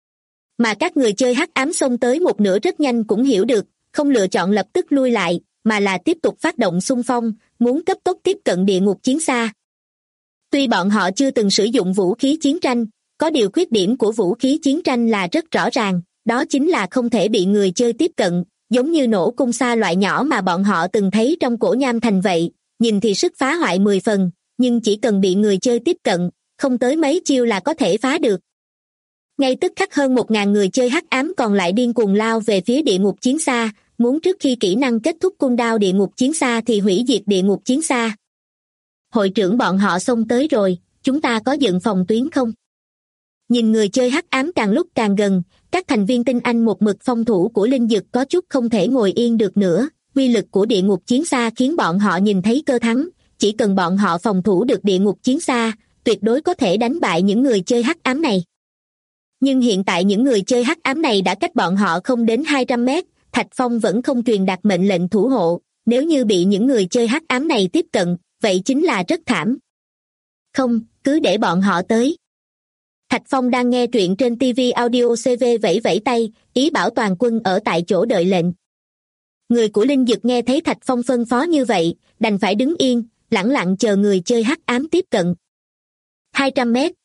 Mà các người chơi hắc ám xông tới một nửa rất nhanh cũng hiểu được, không lựa chọn lập tức lui lại, mà là tiếp tục phát động xung phong, muốn cấp tốc tiếp cận địa ngục chiến xa. Tuy bọn họ chưa từng sử dụng vũ khí chiến tranh, có điều khuyết điểm của vũ khí chiến tranh là rất rõ ràng, đó chính là không thể bị người chơi tiếp cận, giống như nổ cung xa loại nhỏ mà bọn họ từng thấy trong cổ nham thành vậy, nhìn thì sức phá hoại 10 phần, nhưng chỉ cần bị người chơi tiếp cận, không tới mấy chiêu là có thể phá được. Ngay tức khắc hơn 1.000 người chơi hắc ám còn lại điên cuồng lao về phía địa ngục chiến xa, muốn trước khi kỹ năng kết thúc cooldown địa ngục chiến xa thì hủy diệt địa ngục chiến xa. Hội trưởng bọn họ xông tới rồi, chúng ta có dựng phòng tuyến không? Nhìn người chơi hắc ám càng lúc càng gần, các thành viên tinh anh một mực phòng thủ của linh dực có chút không thể ngồi yên được nữa. Uy lực của địa ngục chiến xa khiến bọn họ nhìn thấy cơ thắng, chỉ cần bọn họ phòng thủ được địa ngục chiến xa, tuyệt đối có thể đánh bại những người chơi hắc ám này. Nhưng hiện tại những người chơi hắc ám này đã cách bọn họ không đến 200 mét, Thạch Phong vẫn không truyền đạt mệnh lệnh thủ hộ, nếu như bị những người chơi hắc ám này tiếp cận, vậy chính là rất thảm. Không, cứ để bọn họ tới. Thạch Phong đang nghe truyện trên TV Audio CV vẫy vẫy tay, ý bảo toàn quân ở tại chỗ đợi lệnh. Người của linh dực nghe thấy Thạch Phong phân phó như vậy, đành phải đứng yên, lẳng lặng chờ người chơi hắc ám tiếp cận. 200 mét,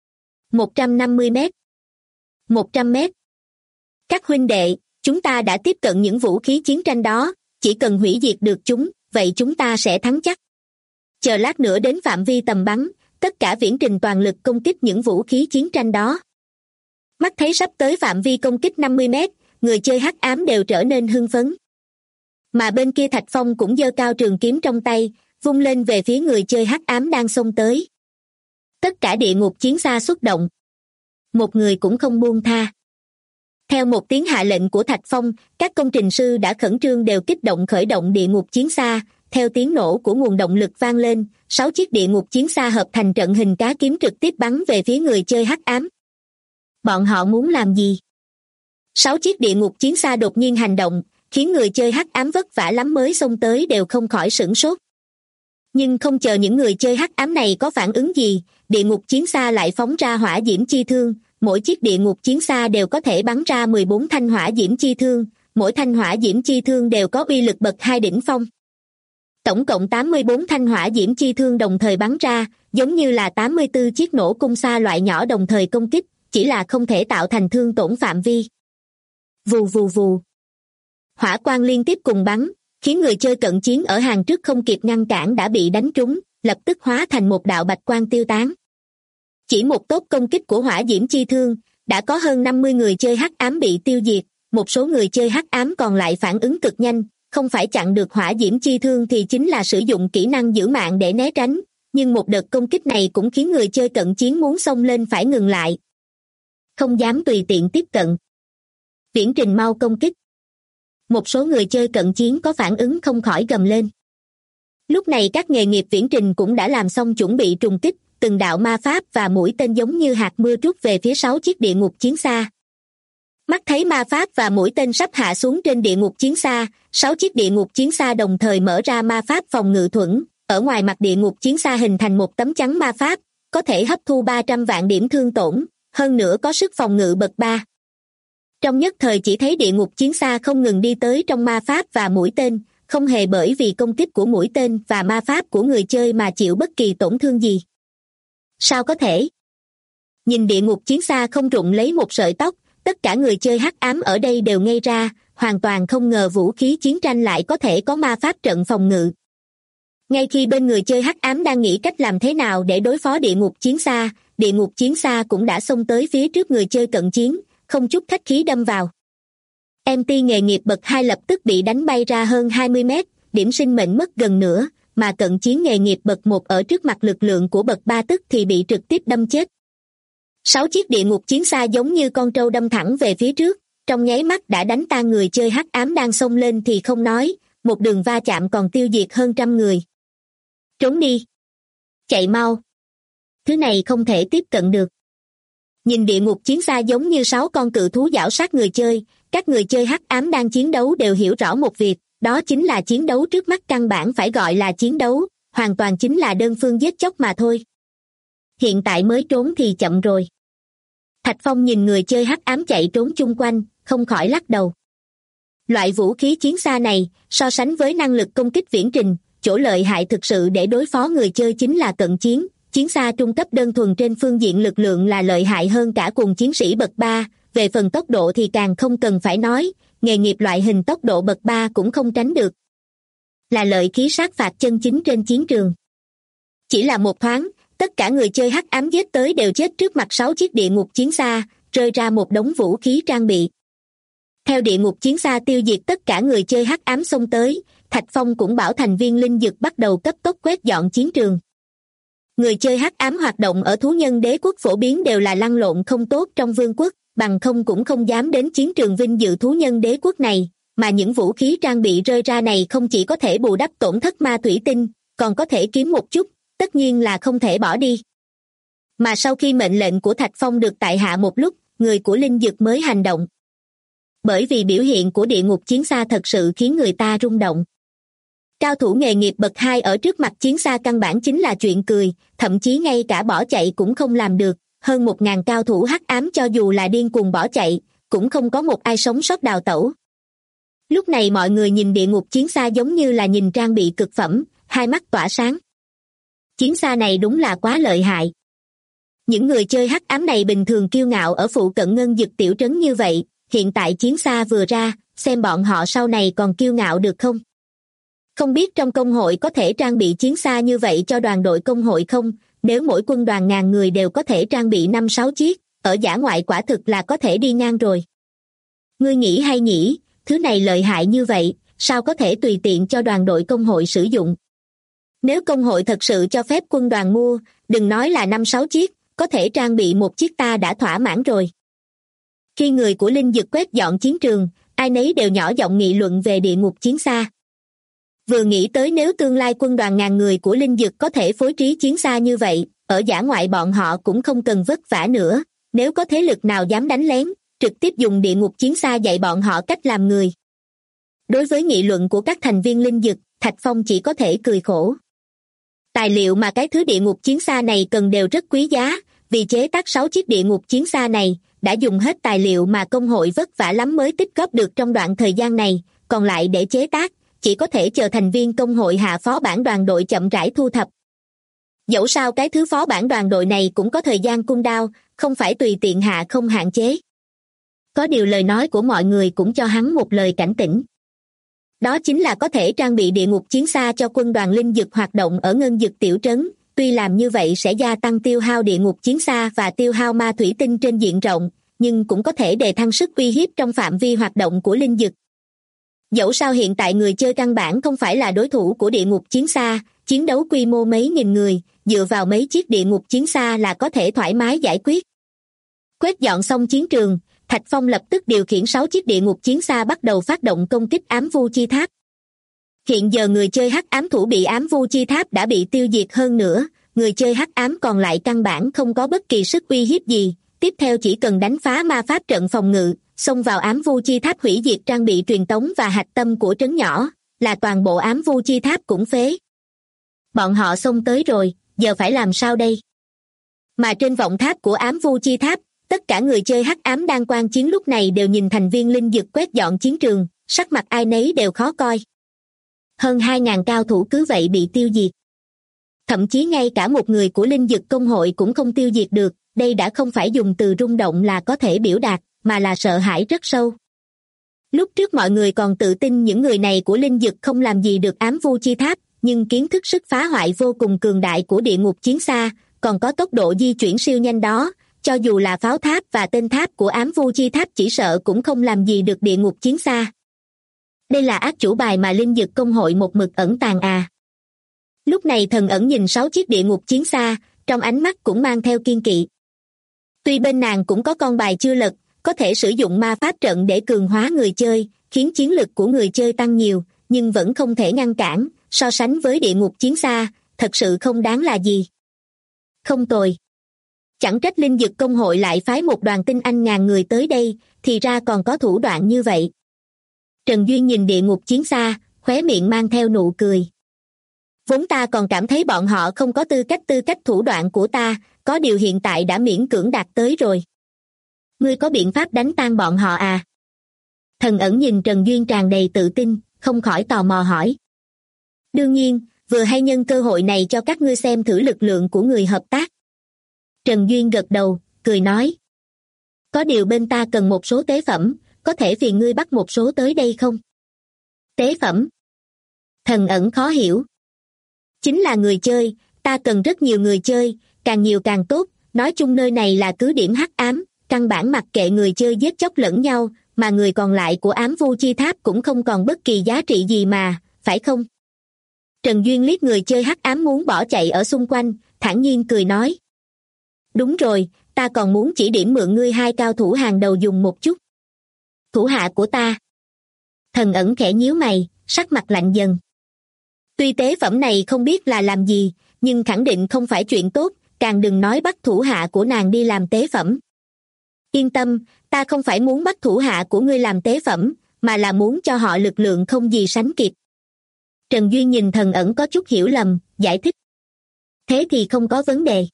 150 mét, 100 mét. Các huynh đệ, chúng ta đã tiếp cận những vũ khí chiến tranh đó, chỉ cần hủy diệt được chúng, vậy chúng ta sẽ thắng chắc. Chờ lát nữa đến phạm vi tầm bắn, tất cả viễn trình toàn lực công kích những vũ khí chiến tranh đó. Mắt thấy sắp tới phạm vi công kích 50 mét, người chơi hắc ám đều trở nên hưng phấn. Mà bên kia Thạch Phong cũng giơ cao trường kiếm trong tay, vung lên về phía người chơi hắc ám đang xông tới. Tất cả địa ngục chiến xa xuất động. Một người cũng không buông tha. Theo một tiếng hạ lệnh của Thạch Phong, các công trình sư đã khẩn trương đều kích động khởi động địa ngục chiến xa. Theo tiếng nổ của nguồn động lực vang lên, 6 chiếc địa ngục chiến xa hợp thành trận hình cá kiếm trực tiếp bắn về phía người chơi hắc ám. Bọn họ muốn làm gì? 6 chiếc địa ngục chiến xa đột nhiên hành động, khiến người chơi hắc ám vất vả lắm mới xông tới đều không khỏi sửng sốt. Nhưng không chờ những người chơi hắc ám này có phản ứng gì, địa ngục chiến xa lại phóng ra hỏa diễm chi thương, mỗi chiếc địa ngục chiến xa đều có thể bắn ra 14 thanh hỏa diễm chi thương, mỗi thanh hỏa diễm chi thương đều có uy lực bậc 2 đỉnh phong. Tổng cộng 84 thanh hỏa diễm chi thương đồng thời bắn ra, giống như là 84 chiếc nổ cung xa loại nhỏ đồng thời công kích, chỉ là không thể tạo thành thương tổn phạm vi. Vù vù vù. Hỏa quang liên tiếp cùng bắn, khiến người chơi cận chiến ở hàng trước không kịp ngăn cản đã bị đánh trúng, lập tức hóa thành một đạo bạch quang tiêu tán. Chỉ một tốp công kích của hỏa diễm chi thương, đã có hơn 50 người chơi hắc ám bị tiêu diệt, một số người chơi hắc ám còn lại phản ứng cực nhanh, không phải chặn được hỏa diễm chi thương thì chính là sử dụng kỹ năng giữ mạng để né tránh, nhưng một đợt công kích này cũng khiến người chơi cận chiến muốn xông lên phải ngừng lại. Không dám tùy tiện tiếp cận. Viễn trình mau công kích. Một số người chơi cận chiến có phản ứng không khỏi gầm lên. Lúc này các nghề nghiệp viễn trình cũng đã làm xong chuẩn bị trùng kích, từng đạo ma pháp và mũi tên giống như hạt mưa trút về phía 6 chiếc địa ngục chiến xa. Mắt thấy ma pháp và mũi tên sắp hạ xuống trên địa ngục chiến xa, 6 chiếc địa ngục chiến xa đồng thời mở ra ma pháp phòng ngự thuẫn, ở ngoài mặt địa ngục chiến xa hình thành một tấm chắn ma pháp, có thể hấp thu 300 vạn điểm thương tổn, hơn nữa có sức phòng ngự bậc 3. Trong nhất thời chỉ thấy địa ngục chiến xa không ngừng đi tới trong ma pháp và mũi tên, không hề bởi vì công kích của mũi tên và ma pháp của người chơi mà chịu bất kỳ tổn thương gì. Sao có thể? Nhìn địa ngục chiến xa không rụng lấy một sợi tóc, tất cả người chơi hắc ám ở đây đều ngây ra, hoàn toàn không ngờ vũ khí chiến tranh lại có thể có ma pháp trận phòng ngự. Ngay khi bên người chơi hắc ám đang nghĩ cách làm thế nào để đối phó địa ngục chiến xa cũng đã xông tới phía trước người chơi cận chiến, không chút khách khí đâm vào. MT nghề nghiệp bậc 2 lập tức bị đánh bay ra hơn 20 mét, điểm sinh mệnh mất gần nửa, mà cận chiến nghề nghiệp bậc 1 ở trước mặt lực lượng của bậc 3 tức thì bị trực tiếp đâm chết. 6 chiếc địa ngục chiến xa giống như con trâu đâm thẳng về phía trước, trong nháy mắt đã đánh tan người chơi hắc ám đang xông lên thì không nói, một đường va chạm còn tiêu diệt hơn 100 người. Trốn đi! Chạy mau! Thứ này không thể tiếp cận được. Nhìn địa ngục chiến xa giống như 6 con cự thú giảo sát người chơi, các người chơi hắc ám đang chiến đấu đều hiểu rõ một việc, đó chính là chiến đấu trước mắt căn bản phải gọi là chiến đấu, hoàn toàn chính là đơn phương giết chóc mà thôi. Hiện tại mới trốn thì chậm rồi. Thạch Phong nhìn người chơi hắc ám chạy trốn chung quanh, không khỏi lắc đầu. Loại vũ khí chiến xa này, so sánh với năng lực công kích viễn trình, chỗ lợi hại thực sự để đối phó người chơi chính là cận chiến. Chiến xa trung cấp đơn thuần trên phương diện lực lượng là lợi hại hơn cả cùng chiến sĩ bậc 3, về phần tốc độ thì càng không cần phải nói, nghề nghiệp loại hình tốc độ bậc 3 cũng không tránh được. Là lợi khí sát phạt chân chính trên chiến trường. Chỉ là một thoáng, tất cả người chơi hắc ám giết tới đều chết trước mặt 6 chiếc địa ngục chiến xa, rơi ra một đống vũ khí trang bị. Theo địa ngục chiến xa tiêu diệt tất cả người chơi hắc ám xông tới, Thạch Phong cũng bảo thành viên linh dực bắt đầu cấp tốc quét dọn chiến trường. Người chơi hắc ám hoạt động ở thú nhân đế quốc phổ biến đều là lăn lộn không tốt trong vương quốc, bằng không cũng không dám đến chiến trường vinh dự thú nhân đế quốc này, mà những vũ khí trang bị rơi ra này không chỉ có thể bù đắp tổn thất ma thủy tinh, còn có thể kiếm một chút, tất nhiên là không thể bỏ đi. Mà sau khi mệnh lệnh của Thạch Phong được tại hạ một lúc, người của linh dực mới hành động. Bởi vì biểu hiện của địa ngục chiến xa thật sự khiến người ta rung động. Cao thủ nghề nghiệp bậc 2 ở trước mặt chiến xa căn bản chính là chuyện cười, thậm chí ngay cả bỏ chạy cũng không làm được, hơn 1.000 cao thủ hắc ám cho dù là điên cuồng bỏ chạy, cũng không có một ai sống sót đào tẩu. Lúc này mọi người nhìn địa ngục chiến xa giống như là nhìn trang bị cực phẩm, hai mắt tỏa sáng. Chiến xa này đúng là quá lợi hại. Những người chơi hắc ám này bình thường kiêu ngạo ở phụ cận ngân dực tiểu trấn như vậy, hiện tại chiến xa vừa ra, xem bọn họ sau này còn kiêu ngạo được không? Không biết trong công hội có thể trang bị chiến xa như vậy cho đoàn đội công hội không? Nếu mỗi quân đoàn 1.000 người đều có thể trang bị 5-6 chiếc, ở dã ngoại quả thực là có thể đi ngang rồi. Ngươi nghĩ hay nhỉ, thứ này lợi hại như vậy, sao có thể tùy tiện cho đoàn đội công hội sử dụng? Nếu công hội thật sự cho phép quân đoàn mua, đừng nói là 5-6 chiếc, có thể trang bị một chiếc ta đã thỏa mãn rồi. Khi người của linh dực quét dọn chiến trường, ai nấy đều nhỏ giọng nghị luận về địa ngục chiến xa. Vừa nghĩ tới nếu tương lai quân đoàn 1.000 người của linh dực có thể phối trí chiến xa như vậy, ở dã ngoại bọn họ cũng không cần vất vả nữa, nếu có thế lực nào dám đánh lén, trực tiếp dùng địa ngục chiến xa dạy bọn họ cách làm người. Đối với nghị luận của các thành viên linh dực, Thạch Phong chỉ có thể cười khổ. Tài liệu mà cái thứ địa ngục chiến xa này cần đều rất quý giá, vì chế tác 6 chiếc địa ngục chiến xa này, đã dùng hết tài liệu mà công hội vất vả lắm mới tích góp được trong đoạn thời gian này, còn lại để chế tác, chỉ có thể chờ thành viên công hội hạ phó bản đoàn đội chậm rãi thu thập. Dẫu sao cái thứ phó bản đoàn đội này cũng có thời gian cooldown, không phải tùy tiện hạ không hạn chế. Có điều lời nói của mọi người cũng cho hắn một lời cảnh tỉnh. Đó chính là có thể trang bị địa ngục chiến xa cho quân đoàn linh dực hoạt động ở ngân dực tiểu trấn, tuy làm như vậy sẽ gia tăng tiêu hao địa ngục chiến xa và tiêu hao ma thủy tinh trên diện rộng, nhưng cũng có thể đề thăng sức uy hiếp trong phạm vi hoạt động của linh dực. Dẫu sao hiện tại người chơi căn bản không phải là đối thủ của địa ngục chiến xa, chiến đấu quy mô mấy nghìn người, dựa vào mấy chiếc địa ngục chiến xa là có thể thoải mái giải quyết. Quét dọn xong chiến trường, Thạch Phong lập tức điều khiển 6 chiếc địa ngục chiến xa bắt đầu phát động công kích ám vu chi tháp. Hiện giờ người chơi hắc ám thủ bị ám vu chi tháp đã bị tiêu diệt hơn nữa, người chơi hắc ám còn lại căn bản không có bất kỳ sức uy hiếp gì, tiếp theo chỉ cần đánh phá ma pháp trận phòng ngự, xông vào ám vu chi tháp hủy diệt trang bị truyền tống và hạch tâm của trấn nhỏ, là toàn bộ ám vu chi tháp cũng phế. Bọn họ xông tới rồi, giờ phải làm sao đây? Mà trên vọng tháp của ám vu chi tháp, tất cả người chơi hắc ám đang quan chiến lúc này đều nhìn thành viên linh dực quét dọn chiến trường, sắc mặt ai nấy đều khó coi. Hơn 2.000 cao thủ cứ vậy bị tiêu diệt. Thậm chí ngay cả một người của linh dực công hội cũng không tiêu diệt được, đây đã không phải dùng từ rung động là có thể biểu đạt, mà là sợ hãi rất sâu. Lúc trước mọi người còn tự tin những người này của linh dực không làm gì được ám vu chi tháp, nhưng kiến thức sức phá hoại vô cùng cường đại của địa ngục chiến xa, còn có tốc độ di chuyển siêu nhanh đó, cho dù là pháo tháp và tên tháp của ám vu chi tháp chỉ sợ cũng không làm gì được địa ngục chiến xa. Đây là ác chủ bài mà linh dực công hội một mực ẩn tàng à. Lúc này Thần Ẩn nhìn 6 chiếc địa ngục chiến xa, trong ánh mắt cũng mang theo kiên kỵ. Tuy bên nàng cũng có con bài chưa lật, có thể sử dụng ma pháp trận để cường hóa người chơi, khiến chiến lực của người chơi tăng nhiều, nhưng vẫn không thể ngăn cản, so sánh với địa ngục chiến xa, thật sự không đáng là gì. Không tồi. Chẳng trách linh dực công hội lại phái một đoàn tinh anh 1.000 người tới đây, thì ra còn có thủ đoạn như vậy. Trần Duyên nhìn địa ngục chiến xa, khóe miệng mang theo nụ cười. Vốn ta còn cảm thấy bọn họ không có tư cách thủ đoạn của ta, có điều hiện tại đã miễn cưỡng đạt tới rồi. Ngươi có biện pháp đánh tan bọn họ à? Thần Ẩn nhìn Trần Duyên tràn đầy tự tin, không khỏi tò mò hỏi. Đương nhiên, vừa hay nhân cơ hội này cho các ngươi xem thử lực lượng của người hợp tác. Trần Duyên gật đầu, cười nói. Có điều bên ta cần một số tế phẩm, có thể phiền ngươi bắt một số tới đây không? Tế phẩm? Thần Ẩn khó hiểu. Chính là người chơi, ta cần rất nhiều người chơi, càng nhiều càng tốt, nói chung nơi này là cứ điểm hắc ám, căn bản mặc kệ người chơi giết chóc lẫn nhau, mà người còn lại của ám vu chi tháp cũng không còn bất kỳ giá trị gì mà, phải không? Trần Duyên liếc người chơi hắc ám muốn bỏ chạy ở xung quanh, thản nhiên cười nói. Đúng rồi, ta còn muốn chỉ điểm mượn ngươi hai cao thủ hàng đầu dùng một chút. Thủ hạ của ta. Thần ẩn khẽ nhíu mày, sắc mặt lạnh dần. Tuy tế phẩm này không biết là làm gì, nhưng khẳng định không phải chuyện tốt, càng đừng nói bắt thủ hạ của nàng đi làm tế phẩm. Yên tâm, ta không phải muốn bắt thủ hạ của ngươi làm tế phẩm, mà là muốn cho họ lực lượng không gì sánh kịp. Trần Duyên nhìn thần ẩn có chút hiểu lầm, giải thích. Thế thì không có vấn đề.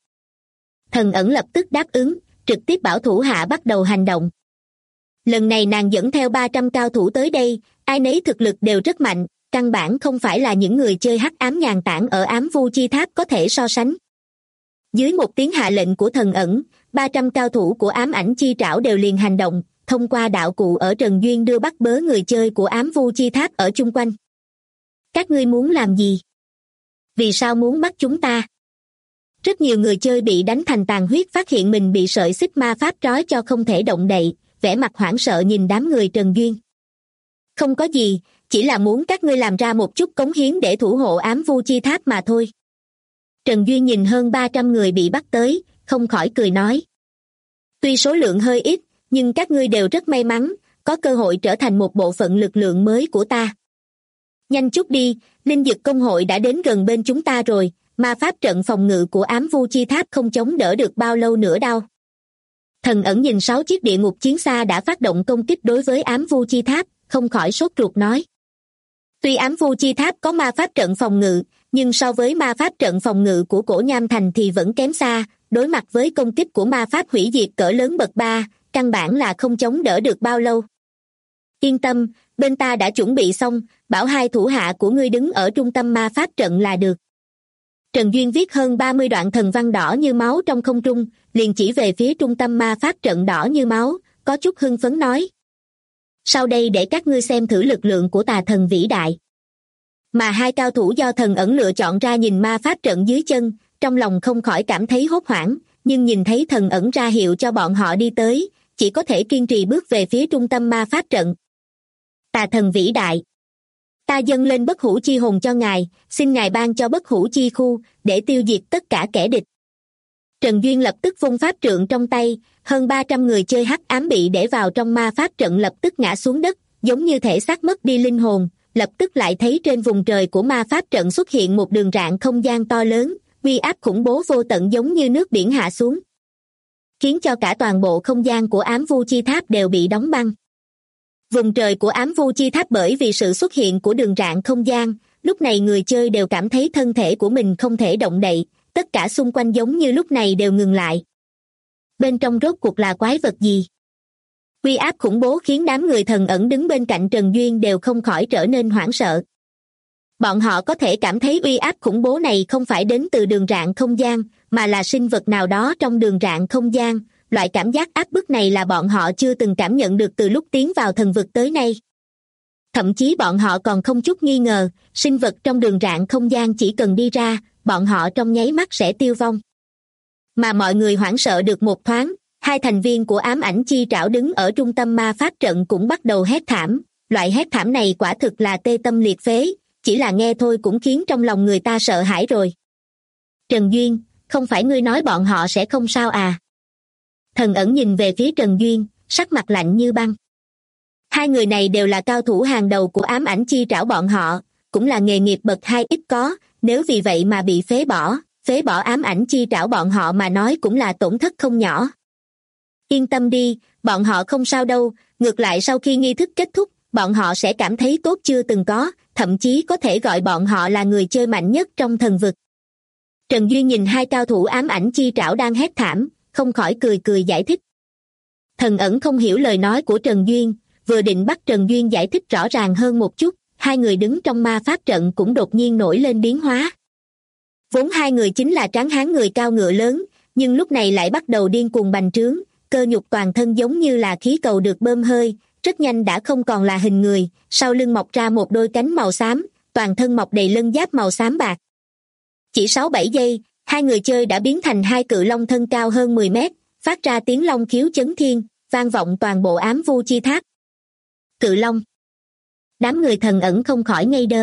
Thần ẩn lập tức đáp ứng, trực tiếp bảo thủ hạ bắt đầu hành động. Lần này nàng dẫn theo 300 cao thủ tới đây, ai nấy thực lực đều rất mạnh, căn bản không phải là những người chơi hắc ám nhàn tản ở ám vu chi tháp có thể so sánh. Dưới một tiếng hạ lệnh của thần ẩn, 300 cao thủ của ám ảnh chi trảo đều liền hành động, thông qua đạo cụ ở Trần Duyên đưa bắt bớ người chơi của ám vu chi tháp ở chung quanh. Các ngươi muốn làm gì? Vì sao muốn bắt chúng ta? Rất nhiều người chơi bị đánh thành tàn huyết phát hiện mình bị sợi xích ma pháp trói cho không thể động đậy, vẻ mặt hoảng sợ nhìn đám người Trần Duyên. Không có gì, chỉ là muốn các ngươi làm ra một chút cống hiến để thủ hộ ám vu chi tháp mà thôi. Trần Duyên nhìn hơn 300 người bị bắt tới, không khỏi cười nói. Tuy số lượng hơi ít, nhưng các ngươi đều rất may mắn, có cơ hội trở thành một bộ phận lực lượng mới của ta. Nhanh chút đi, linh dực công hội đã đến gần bên chúng ta rồi, ma pháp trận phòng ngự của ám vu chi tháp không chống đỡ được bao lâu nữa đâu. Thần ẩn nhìn 6 chiếc địa ngục chiến xa đã phát động công kích đối với ám vu chi tháp, không khỏi sốt ruột nói. Tuy ám vu chi tháp có ma pháp trận phòng ngự, nhưng so với ma pháp trận phòng ngự của cổ nham thành thì vẫn kém xa, đối mặt với công kích của ma pháp hủy diệt cỡ lớn bậc 3, căn bản là không chống đỡ được bao lâu. Yên tâm, bên ta đã chuẩn bị xong, bảo hai thủ hạ của ngươi đứng ở trung tâm ma pháp trận là được. Trần Duyên viết hơn 30 đoạn thần văn đỏ như máu trong không trung, liền chỉ về phía trung tâm ma pháp trận đỏ như máu, có chút hưng phấn nói. Sau đây để các ngươi xem thử lực lượng của tà thần vĩ đại. Mà hai cao thủ do thần ẩn lựa chọn ra nhìn ma pháp trận dưới chân, trong lòng không khỏi cảm thấy hốt hoảng, nhưng nhìn thấy thần ẩn ra hiệu cho bọn họ đi tới, chỉ có thể kiên trì bước về phía trung tâm ma pháp trận. Tà thần vĩ đại. Ta dâng lên bất hủ chi hồn cho ngài, xin ngài ban cho bất hủ chi khu, để tiêu diệt tất cả kẻ địch. Trần Duyên lập tức vung pháp trượng trong tay, hơn 300 người chơi hắc ám bị để vào trong ma pháp trận lập tức ngã xuống đất, giống như thể xác mất đi linh hồn, lập tức lại thấy trên vùng trời của ma pháp trận xuất hiện một đường rạn không gian to lớn, uy áp khủng bố vô tận giống như nước biển hạ xuống, khiến cho cả toàn bộ không gian của ám vu chi tháp đều bị đóng băng. Vùng trời của ám vu chi tháp bởi vì sự xuất hiện của đường rạn không gian, lúc này người chơi đều cảm thấy thân thể của mình không thể động đậy, tất cả xung quanh giống như lúc này đều ngừng lại. Bên trong rốt cuộc là quái vật gì? Uy áp khủng bố khiến đám người thần ẩn đứng bên cạnh Trần Duyên đều không khỏi trở nên hoảng sợ. Bọn họ có thể cảm thấy uy áp khủng bố này không phải đến từ đường rạn không gian, mà là sinh vật nào đó trong đường rạn không gian. Loại cảm giác áp bức này là bọn họ chưa từng cảm nhận được từ lúc tiến vào thần vực tới nay. Thậm chí bọn họ còn không chút nghi ngờ, sinh vật trong đường rạn không gian chỉ cần đi ra, bọn họ trong nháy mắt sẽ tiêu vong. Mà mọi người hoảng sợ được một thoáng, hai thành viên của ám ảnh chi trảo đứng ở trung tâm ma pháp trận cũng bắt đầu hét thảm. Loại hét thảm này quả thực là tê tâm liệt phế, chỉ là nghe thôi cũng khiến trong lòng người ta sợ hãi rồi. Trần Duyên, không phải ngươi nói bọn họ sẽ không sao à? Thần ẩn nhìn về phía Trần Duyên, sắc mặt lạnh như băng. Hai người này đều là cao thủ hàng đầu của ám ảnh chi trảo bọn họ, cũng là nghề nghiệp bậc 2 ít có, nếu vì vậy mà bị phế bỏ ám ảnh chi trảo bọn họ mà nói cũng là tổn thất không nhỏ. Yên tâm đi, bọn họ không sao đâu, ngược lại sau khi nghi thức kết thúc, bọn họ sẽ cảm thấy tốt chưa từng có, thậm chí có thể gọi bọn họ là người chơi mạnh nhất trong thần vực. Trần Duyên nhìn hai cao thủ ám ảnh chi trảo đang hét thảm, không khỏi cười giải thích. Thần ẩn không hiểu lời nói của Trần Duyên, vừa định bắt Trần Duyên giải thích rõ ràng hơn một chút, hai người đứng trong ma pháp trận cũng đột nhiên nổi lên biến hóa. Vốn hai người chính là tráng hán người cao ngựa lớn, nhưng lúc này lại bắt đầu điên cuồng bành trướng, cơ nhục toàn thân giống như là khí cầu được bơm hơi, rất nhanh đã không còn là hình người, sau lưng mọc ra một đôi cánh màu xám, toàn thân mọc đầy lân giáp màu xám bạc. Chỉ 6-7 giây, hai người chơi đã biến thành hai cự long thân cao hơn 10 mét, phát ra tiếng long khiếu chấn thiên, vang vọng toàn bộ ám vu chi tháp. Cự Long. Đám người Thần Ẩn không khỏi ngây đơ.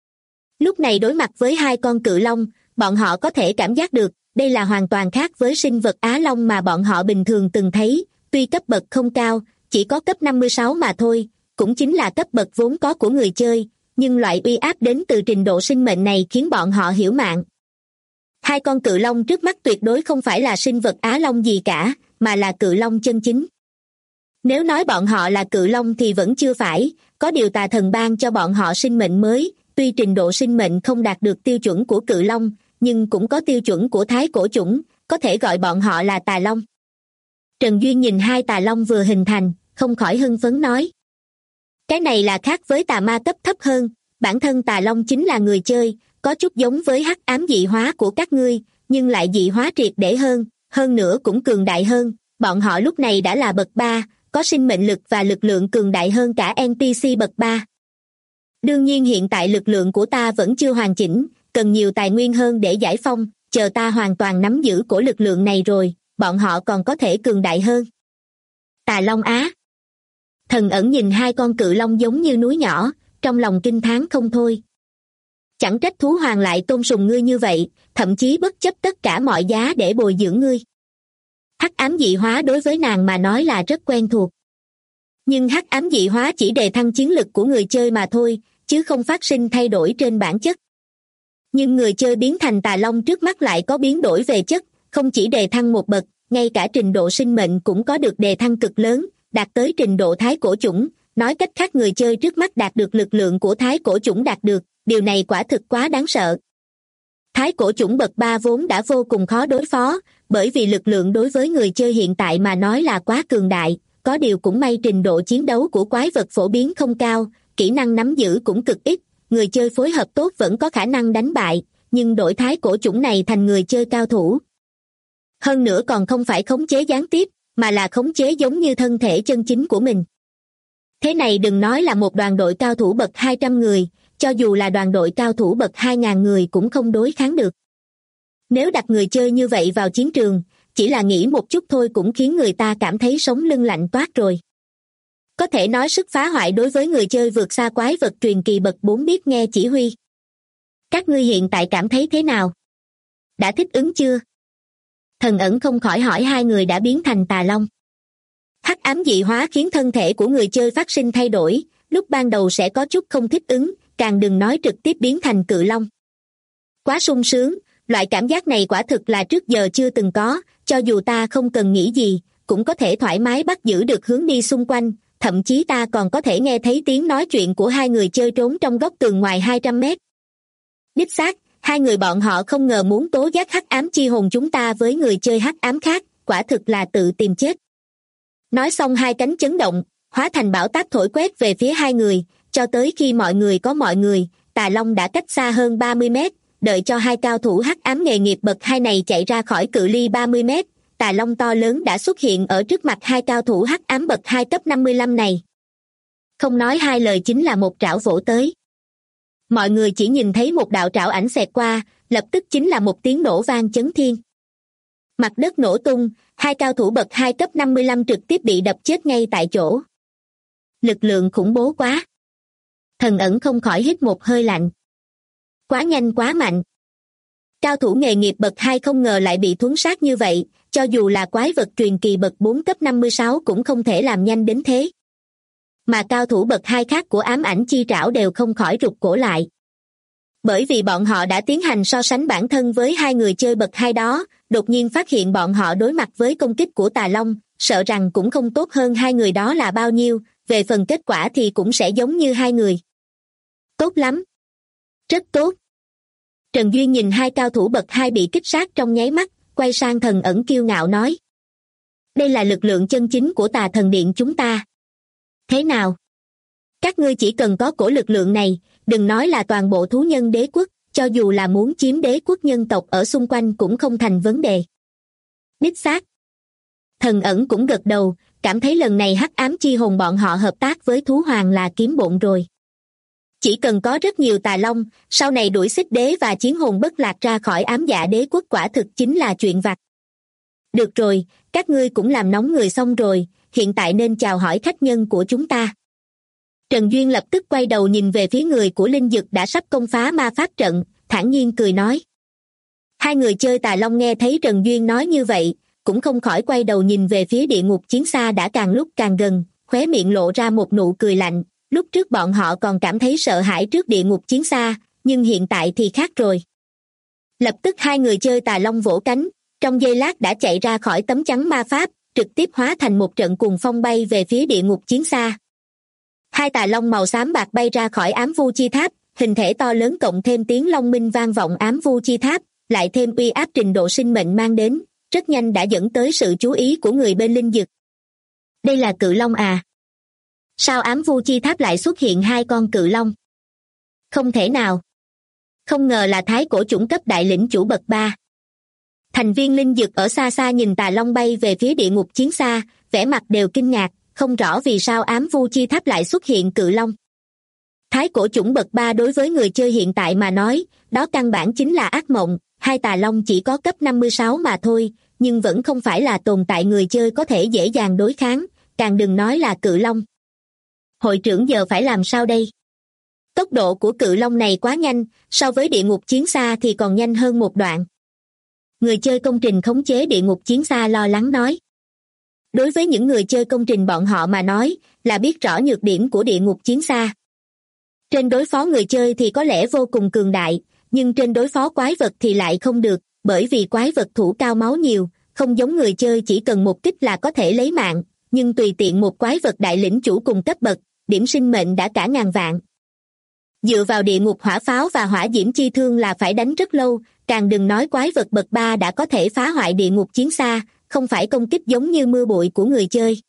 Lúc này đối mặt với hai con cự long, bọn họ có thể cảm giác được, đây là hoàn toàn khác với sinh vật Á Long mà bọn họ bình thường từng thấy, tuy cấp bậc không cao, chỉ có cấp 56 mà thôi, cũng chính là cấp bậc vốn có của người chơi, nhưng loại uy áp đến từ trình độ sinh mệnh này khiến bọn họ hiểu mạng. Hai con cự long trước mắt tuyệt đối không phải là sinh vật Á Long gì cả, mà là cự long chân chính. Nếu nói bọn họ là cự long thì vẫn chưa phải, có điều tà thần ban cho bọn họ sinh mệnh mới, tuy trình độ sinh mệnh không đạt được tiêu chuẩn của cự long, nhưng cũng có tiêu chuẩn của thái cổ chủng, có thể gọi bọn họ là tà long. Trần Duyên nhìn hai tà long vừa hình thành, không khỏi hưng phấn nói. Cái này là khác với tà ma cấp thấp hơn, bản thân tà long chính là người chơi, có chút giống với hắc ám dị hóa của các ngươi, nhưng lại dị hóa triệt để hơn nữa cũng cường đại hơn, bọn họ lúc này đã là bậc 3, có sinh mệnh lực và lực lượng cường đại hơn cả NPC bậc 3. Đương nhiên hiện tại lực lượng của ta vẫn chưa hoàn chỉnh, cần nhiều tài nguyên hơn để giải phong, chờ ta hoàn toàn nắm giữ của lực lượng này rồi, bọn họ còn có thể cường đại hơn. Tà Long Á. Thần Ẩn nhìn hai con cự long giống như núi nhỏ, trong lòng kinh thán không thôi. Chẳng trách thú hoàng lại tôn sùng ngươi như vậy, thậm chí bất chấp tất cả mọi giá để bồi dưỡng ngươi. Hắc ám dị hóa đối với nàng mà nói là rất quen thuộc. Nhưng hắc ám dị hóa chỉ đề thăng chiến lực của người chơi mà thôi, chứ không phát sinh thay đổi trên bản chất. Nhưng người chơi biến thành tà long trước mắt lại có biến đổi về chất, không chỉ đề thăng một bậc, ngay cả trình độ sinh mệnh cũng có được đề thăng cực lớn, đạt tới trình độ thái cổ chủng, nói cách khác người chơi trước mắt đạt được lực lượng của thái cổ chủng đạt được, điều này quả thực quá đáng sợ. Thái cổ chủng bậc 3 vốn đã vô cùng khó đối phó, bởi vì lực lượng đối với người chơi hiện tại mà nói là quá cường đại, có điều cũng may trình độ chiến đấu của quái vật phổ biến không cao, kỹ năng nắm giữ cũng cực ít, người chơi phối hợp tốt vẫn có khả năng đánh bại, nhưng đổi thái cổ chủng này thành người chơi cao thủ. Hơn nữa còn không phải khống chế gián tiếp, mà là khống chế giống như thân thể chân chính của mình. Thế này đừng nói là một đoàn đội cao thủ bậc 200 người, cho dù là đoàn đội cao thủ bậc 2.000 người cũng không đối kháng được. Nếu đặt người chơi như vậy vào chiến trường, chỉ là nghĩ một chút thôi cũng khiến người ta cảm thấy sống lưng lạnh toát rồi. Có thể nói sức phá hoại đối với người chơi vượt xa quái vật truyền kỳ bậc 4 biết nghe chỉ huy. Các ngươi hiện tại cảm thấy thế nào? Đã thích ứng chưa? Thần Ẩn không khỏi hỏi hai người đã biến thành tà long. Hắc ám dị hóa khiến thân thể của người chơi phát sinh thay đổi, lúc ban đầu sẽ có chút không thích ứng, càng đừng nói trực tiếp biến thành cự long. Quá sung sướng, loại cảm giác này quả thực là trước giờ chưa từng có, cho dù ta không cần nghĩ gì, cũng có thể thoải mái bắt giữ được hướng đi xung quanh, thậm chí ta còn có thể nghe thấy tiếng nói chuyện của hai người chơi trốn trong góc tường ngoài 200 mét. Đích xác, hai người bọn họ không ngờ muốn tố giác hắc ám chi hồn chúng ta với người chơi hắc ám khác, quả thực là tự tìm chết. Nói xong hai cánh chấn động, hóa thành bão táp thổi quét về phía hai người, cho tới khi mọi người có mọi người, Tà Long đã cách xa hơn 30 mét, đợi cho hai cao thủ hắc ám nghề nghiệp bậc 2 này chạy ra khỏi cự ly 30 mét, Tà Long to lớn đã xuất hiện ở trước mặt hai cao thủ hắc ám bậc 2 cấp 55 này. Không nói hai lời chính là một trảo vỗ tới. Mọi người chỉ nhìn thấy một đạo trảo ảnh xẹt qua, lập tức chính là một tiếng nổ vang chấn thiên. Mặt đất nổ tung, hai cao thủ bậc 2 cấp 55 trực tiếp bị đập chết ngay tại chỗ. Lực lượng khủng bố quá. Thần Ẩn không khỏi hít một hơi lạnh. Quá nhanh quá mạnh. Cao thủ nghề nghiệp bậc 2 không ngờ lại bị thuấn sát như vậy, cho dù là quái vật truyền kỳ bậc 4 cấp 56 cũng không thể làm nhanh đến thế. Mà cao thủ bậc 2 khác của ám ảnh chi trảo đều không khỏi rụt cổ lại. Bởi vì bọn họ đã tiến hành so sánh bản thân với hai người chơi bậc 2 đó, đột nhiên phát hiện bọn họ đối mặt với công kích của Tà Long, sợ rằng cũng không tốt hơn hai người đó là bao nhiêu, về phần kết quả thì cũng sẽ giống như hai người. Tốt lắm. Rất tốt. Trần Duyên nhìn hai cao thủ bậc 2 bị kích sát trong nháy mắt, quay sang Thần Ẩn kiêu ngạo nói. Đây là lực lượng chân chính của Tà Thần Điện chúng ta. Thế nào? Các ngươi chỉ cần có cổ lực lượng này, đừng nói là toàn bộ thú nhân đế quốc, cho dù là muốn chiếm đế quốc nhân tộc ở xung quanh cũng không thành vấn đề. Đích xác. Thần Ẩn cũng gật đầu, cảm thấy lần này hắc ám chi hồn bọn họ hợp tác với thú hoàng là kiếm bộn rồi. Chỉ cần có rất nhiều Tà Long, sau này đuổi Xích Đế và Chiến Hồn Bất Lạc ra khỏi ám dạ đế quốc quả thực chính là chuyện vặt. Được rồi, các ngươi cũng làm nóng người xong rồi, hiện tại nên chào hỏi khách nhân của chúng ta. Trần Duyên lập tức quay đầu nhìn về phía người của Linh Dực đã sắp công phá ma pháp trận, thản nhiên cười nói. Hai người chơi Tà Long nghe thấy Trần Duyên nói như vậy, cũng không khỏi quay đầu nhìn về phía địa ngục chiến xa đã càng lúc càng gần, khóe miệng lộ ra một nụ cười lạnh. Lúc trước bọn họ còn cảm thấy sợ hãi trước địa ngục chiến xa, nhưng hiện tại thì khác rồi. Lập tức hai người chơi Tà Long vỗ cánh, trong giây lát đã chạy ra khỏi tấm chắn ma pháp, trực tiếp hóa thành một trận cuồng phong bay về phía địa ngục chiến xa. Hai Tà Long màu xám bạc bay ra khỏi ám vu chi tháp, hình thể to lớn cộng thêm tiếng long minh vang vọng ám vu chi tháp, lại thêm uy áp trình độ sinh mệnh mang đến, rất nhanh đã dẫn tới sự chú ý của người bên Linh Dực. Đây là cự long à? Sao ám vu chi tháp lại xuất hiện hai con cự long? Không thể nào. Không ngờ là thái cổ chủng cấp đại lĩnh chủ bậc 3. Thành viên Linh Dực ở xa xa nhìn Tà Long bay về phía địa ngục chiến xa, vẻ mặt đều kinh ngạc, không rõ vì sao ám vu chi tháp lại xuất hiện cự long. Thái cổ chủng bậc 3 đối với người chơi hiện tại mà nói, đó căn bản chính là ác mộng, hai Tà Long chỉ có cấp 56 mà thôi, nhưng vẫn không phải là tồn tại người chơi có thể dễ dàng đối kháng, càng đừng nói là cự long. Hội trưởng giờ phải làm sao đây? Tốc độ của cự long này quá nhanh, so với địa ngục chiến xa thì còn nhanh hơn một đoạn. Người chơi công trình khống chế địa ngục chiến xa lo lắng nói. Đối với những người chơi công trình bọn họ mà nói, là biết rõ nhược điểm của địa ngục chiến xa. Trên đối phó người chơi thì có lẽ vô cùng cường đại, nhưng trên đối phó quái vật thì lại không được, bởi vì quái vật thủ cao máu nhiều, không giống người chơi chỉ cần một kích là có thể lấy mạng, nhưng tùy tiện một quái vật đại lĩnh chủ cùng cấp bậc, điểm sinh mệnh đã cả ngàn vạn. Dựa vào địa ngục hỏa pháo và hỏa diễm chi thương là phải đánh rất lâu, càng đừng nói quái vật bậc 3 đã có thể phá hoại địa ngục chiến xa, không phải công kích giống như mưa bụi của người chơi.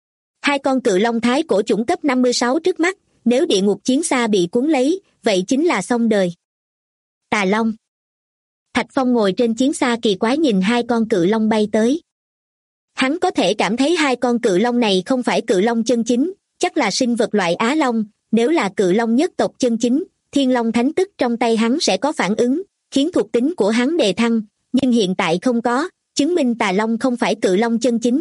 Hai con cự long thái cổ chủng cấp 56 trước mắt, nếu địa ngục chiến xa bị cuốn lấy, vậy chính là xong đời. Tà Long. Thạch Phong ngồi trên chiến xa kỳ quái nhìn hai con cự long bay tới. Hắn có thể cảm thấy hai con cự long này không phải cự long chân chính, chắc là sinh vật loại Á Long, nếu là cự long nhất tộc chân chính, Thiên Long Thánh Tức trong tay hắn sẽ có phản ứng, khiến thuộc tính của hắn đề thăng, nhưng hiện tại không có, chứng minh Tà Long không phải cự long chân chính.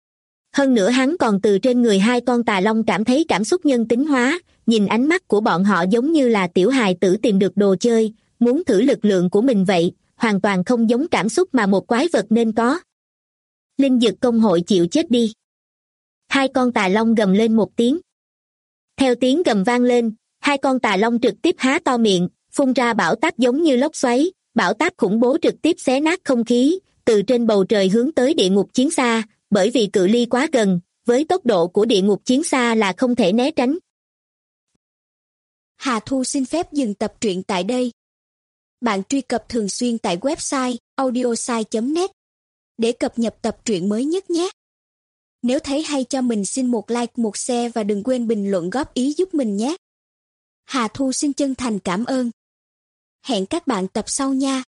Hơn nữa hắn còn từ trên người hai con Tà Long cảm thấy cảm xúc nhân tính hóa, nhìn ánh mắt của bọn họ giống như là tiểu hài tử tìm được đồ chơi, muốn thử lực lượng của mình vậy, hoàn toàn không giống cảm xúc mà một quái vật nên có. Linh Dực công hội chịu chết đi. Hai con Tà Long gầm lên một tiếng. Theo tiếng gầm vang lên, hai con Tà Long trực tiếp há to miệng, phun ra bão táp giống như lốc xoáy, bão táp khủng bố trực tiếp xé nát không khí, từ trên bầu trời hướng tới địa ngục chiến xa, bởi vì cự ly quá gần, với tốc độ của địa ngục chiến xa là không thể né tránh. Hà Thu xin phép dừng tập truyện tại đây. Bạn truy cập thường xuyên tại website audiosai.net để cập nhật tập truyện mới nhất nhé. Nếu thấy hay cho mình xin một like, một share và đừng quên bình luận góp ý giúp mình nhé. Hà Thu xin chân thành cảm ơn. Hẹn các bạn tập sau nha.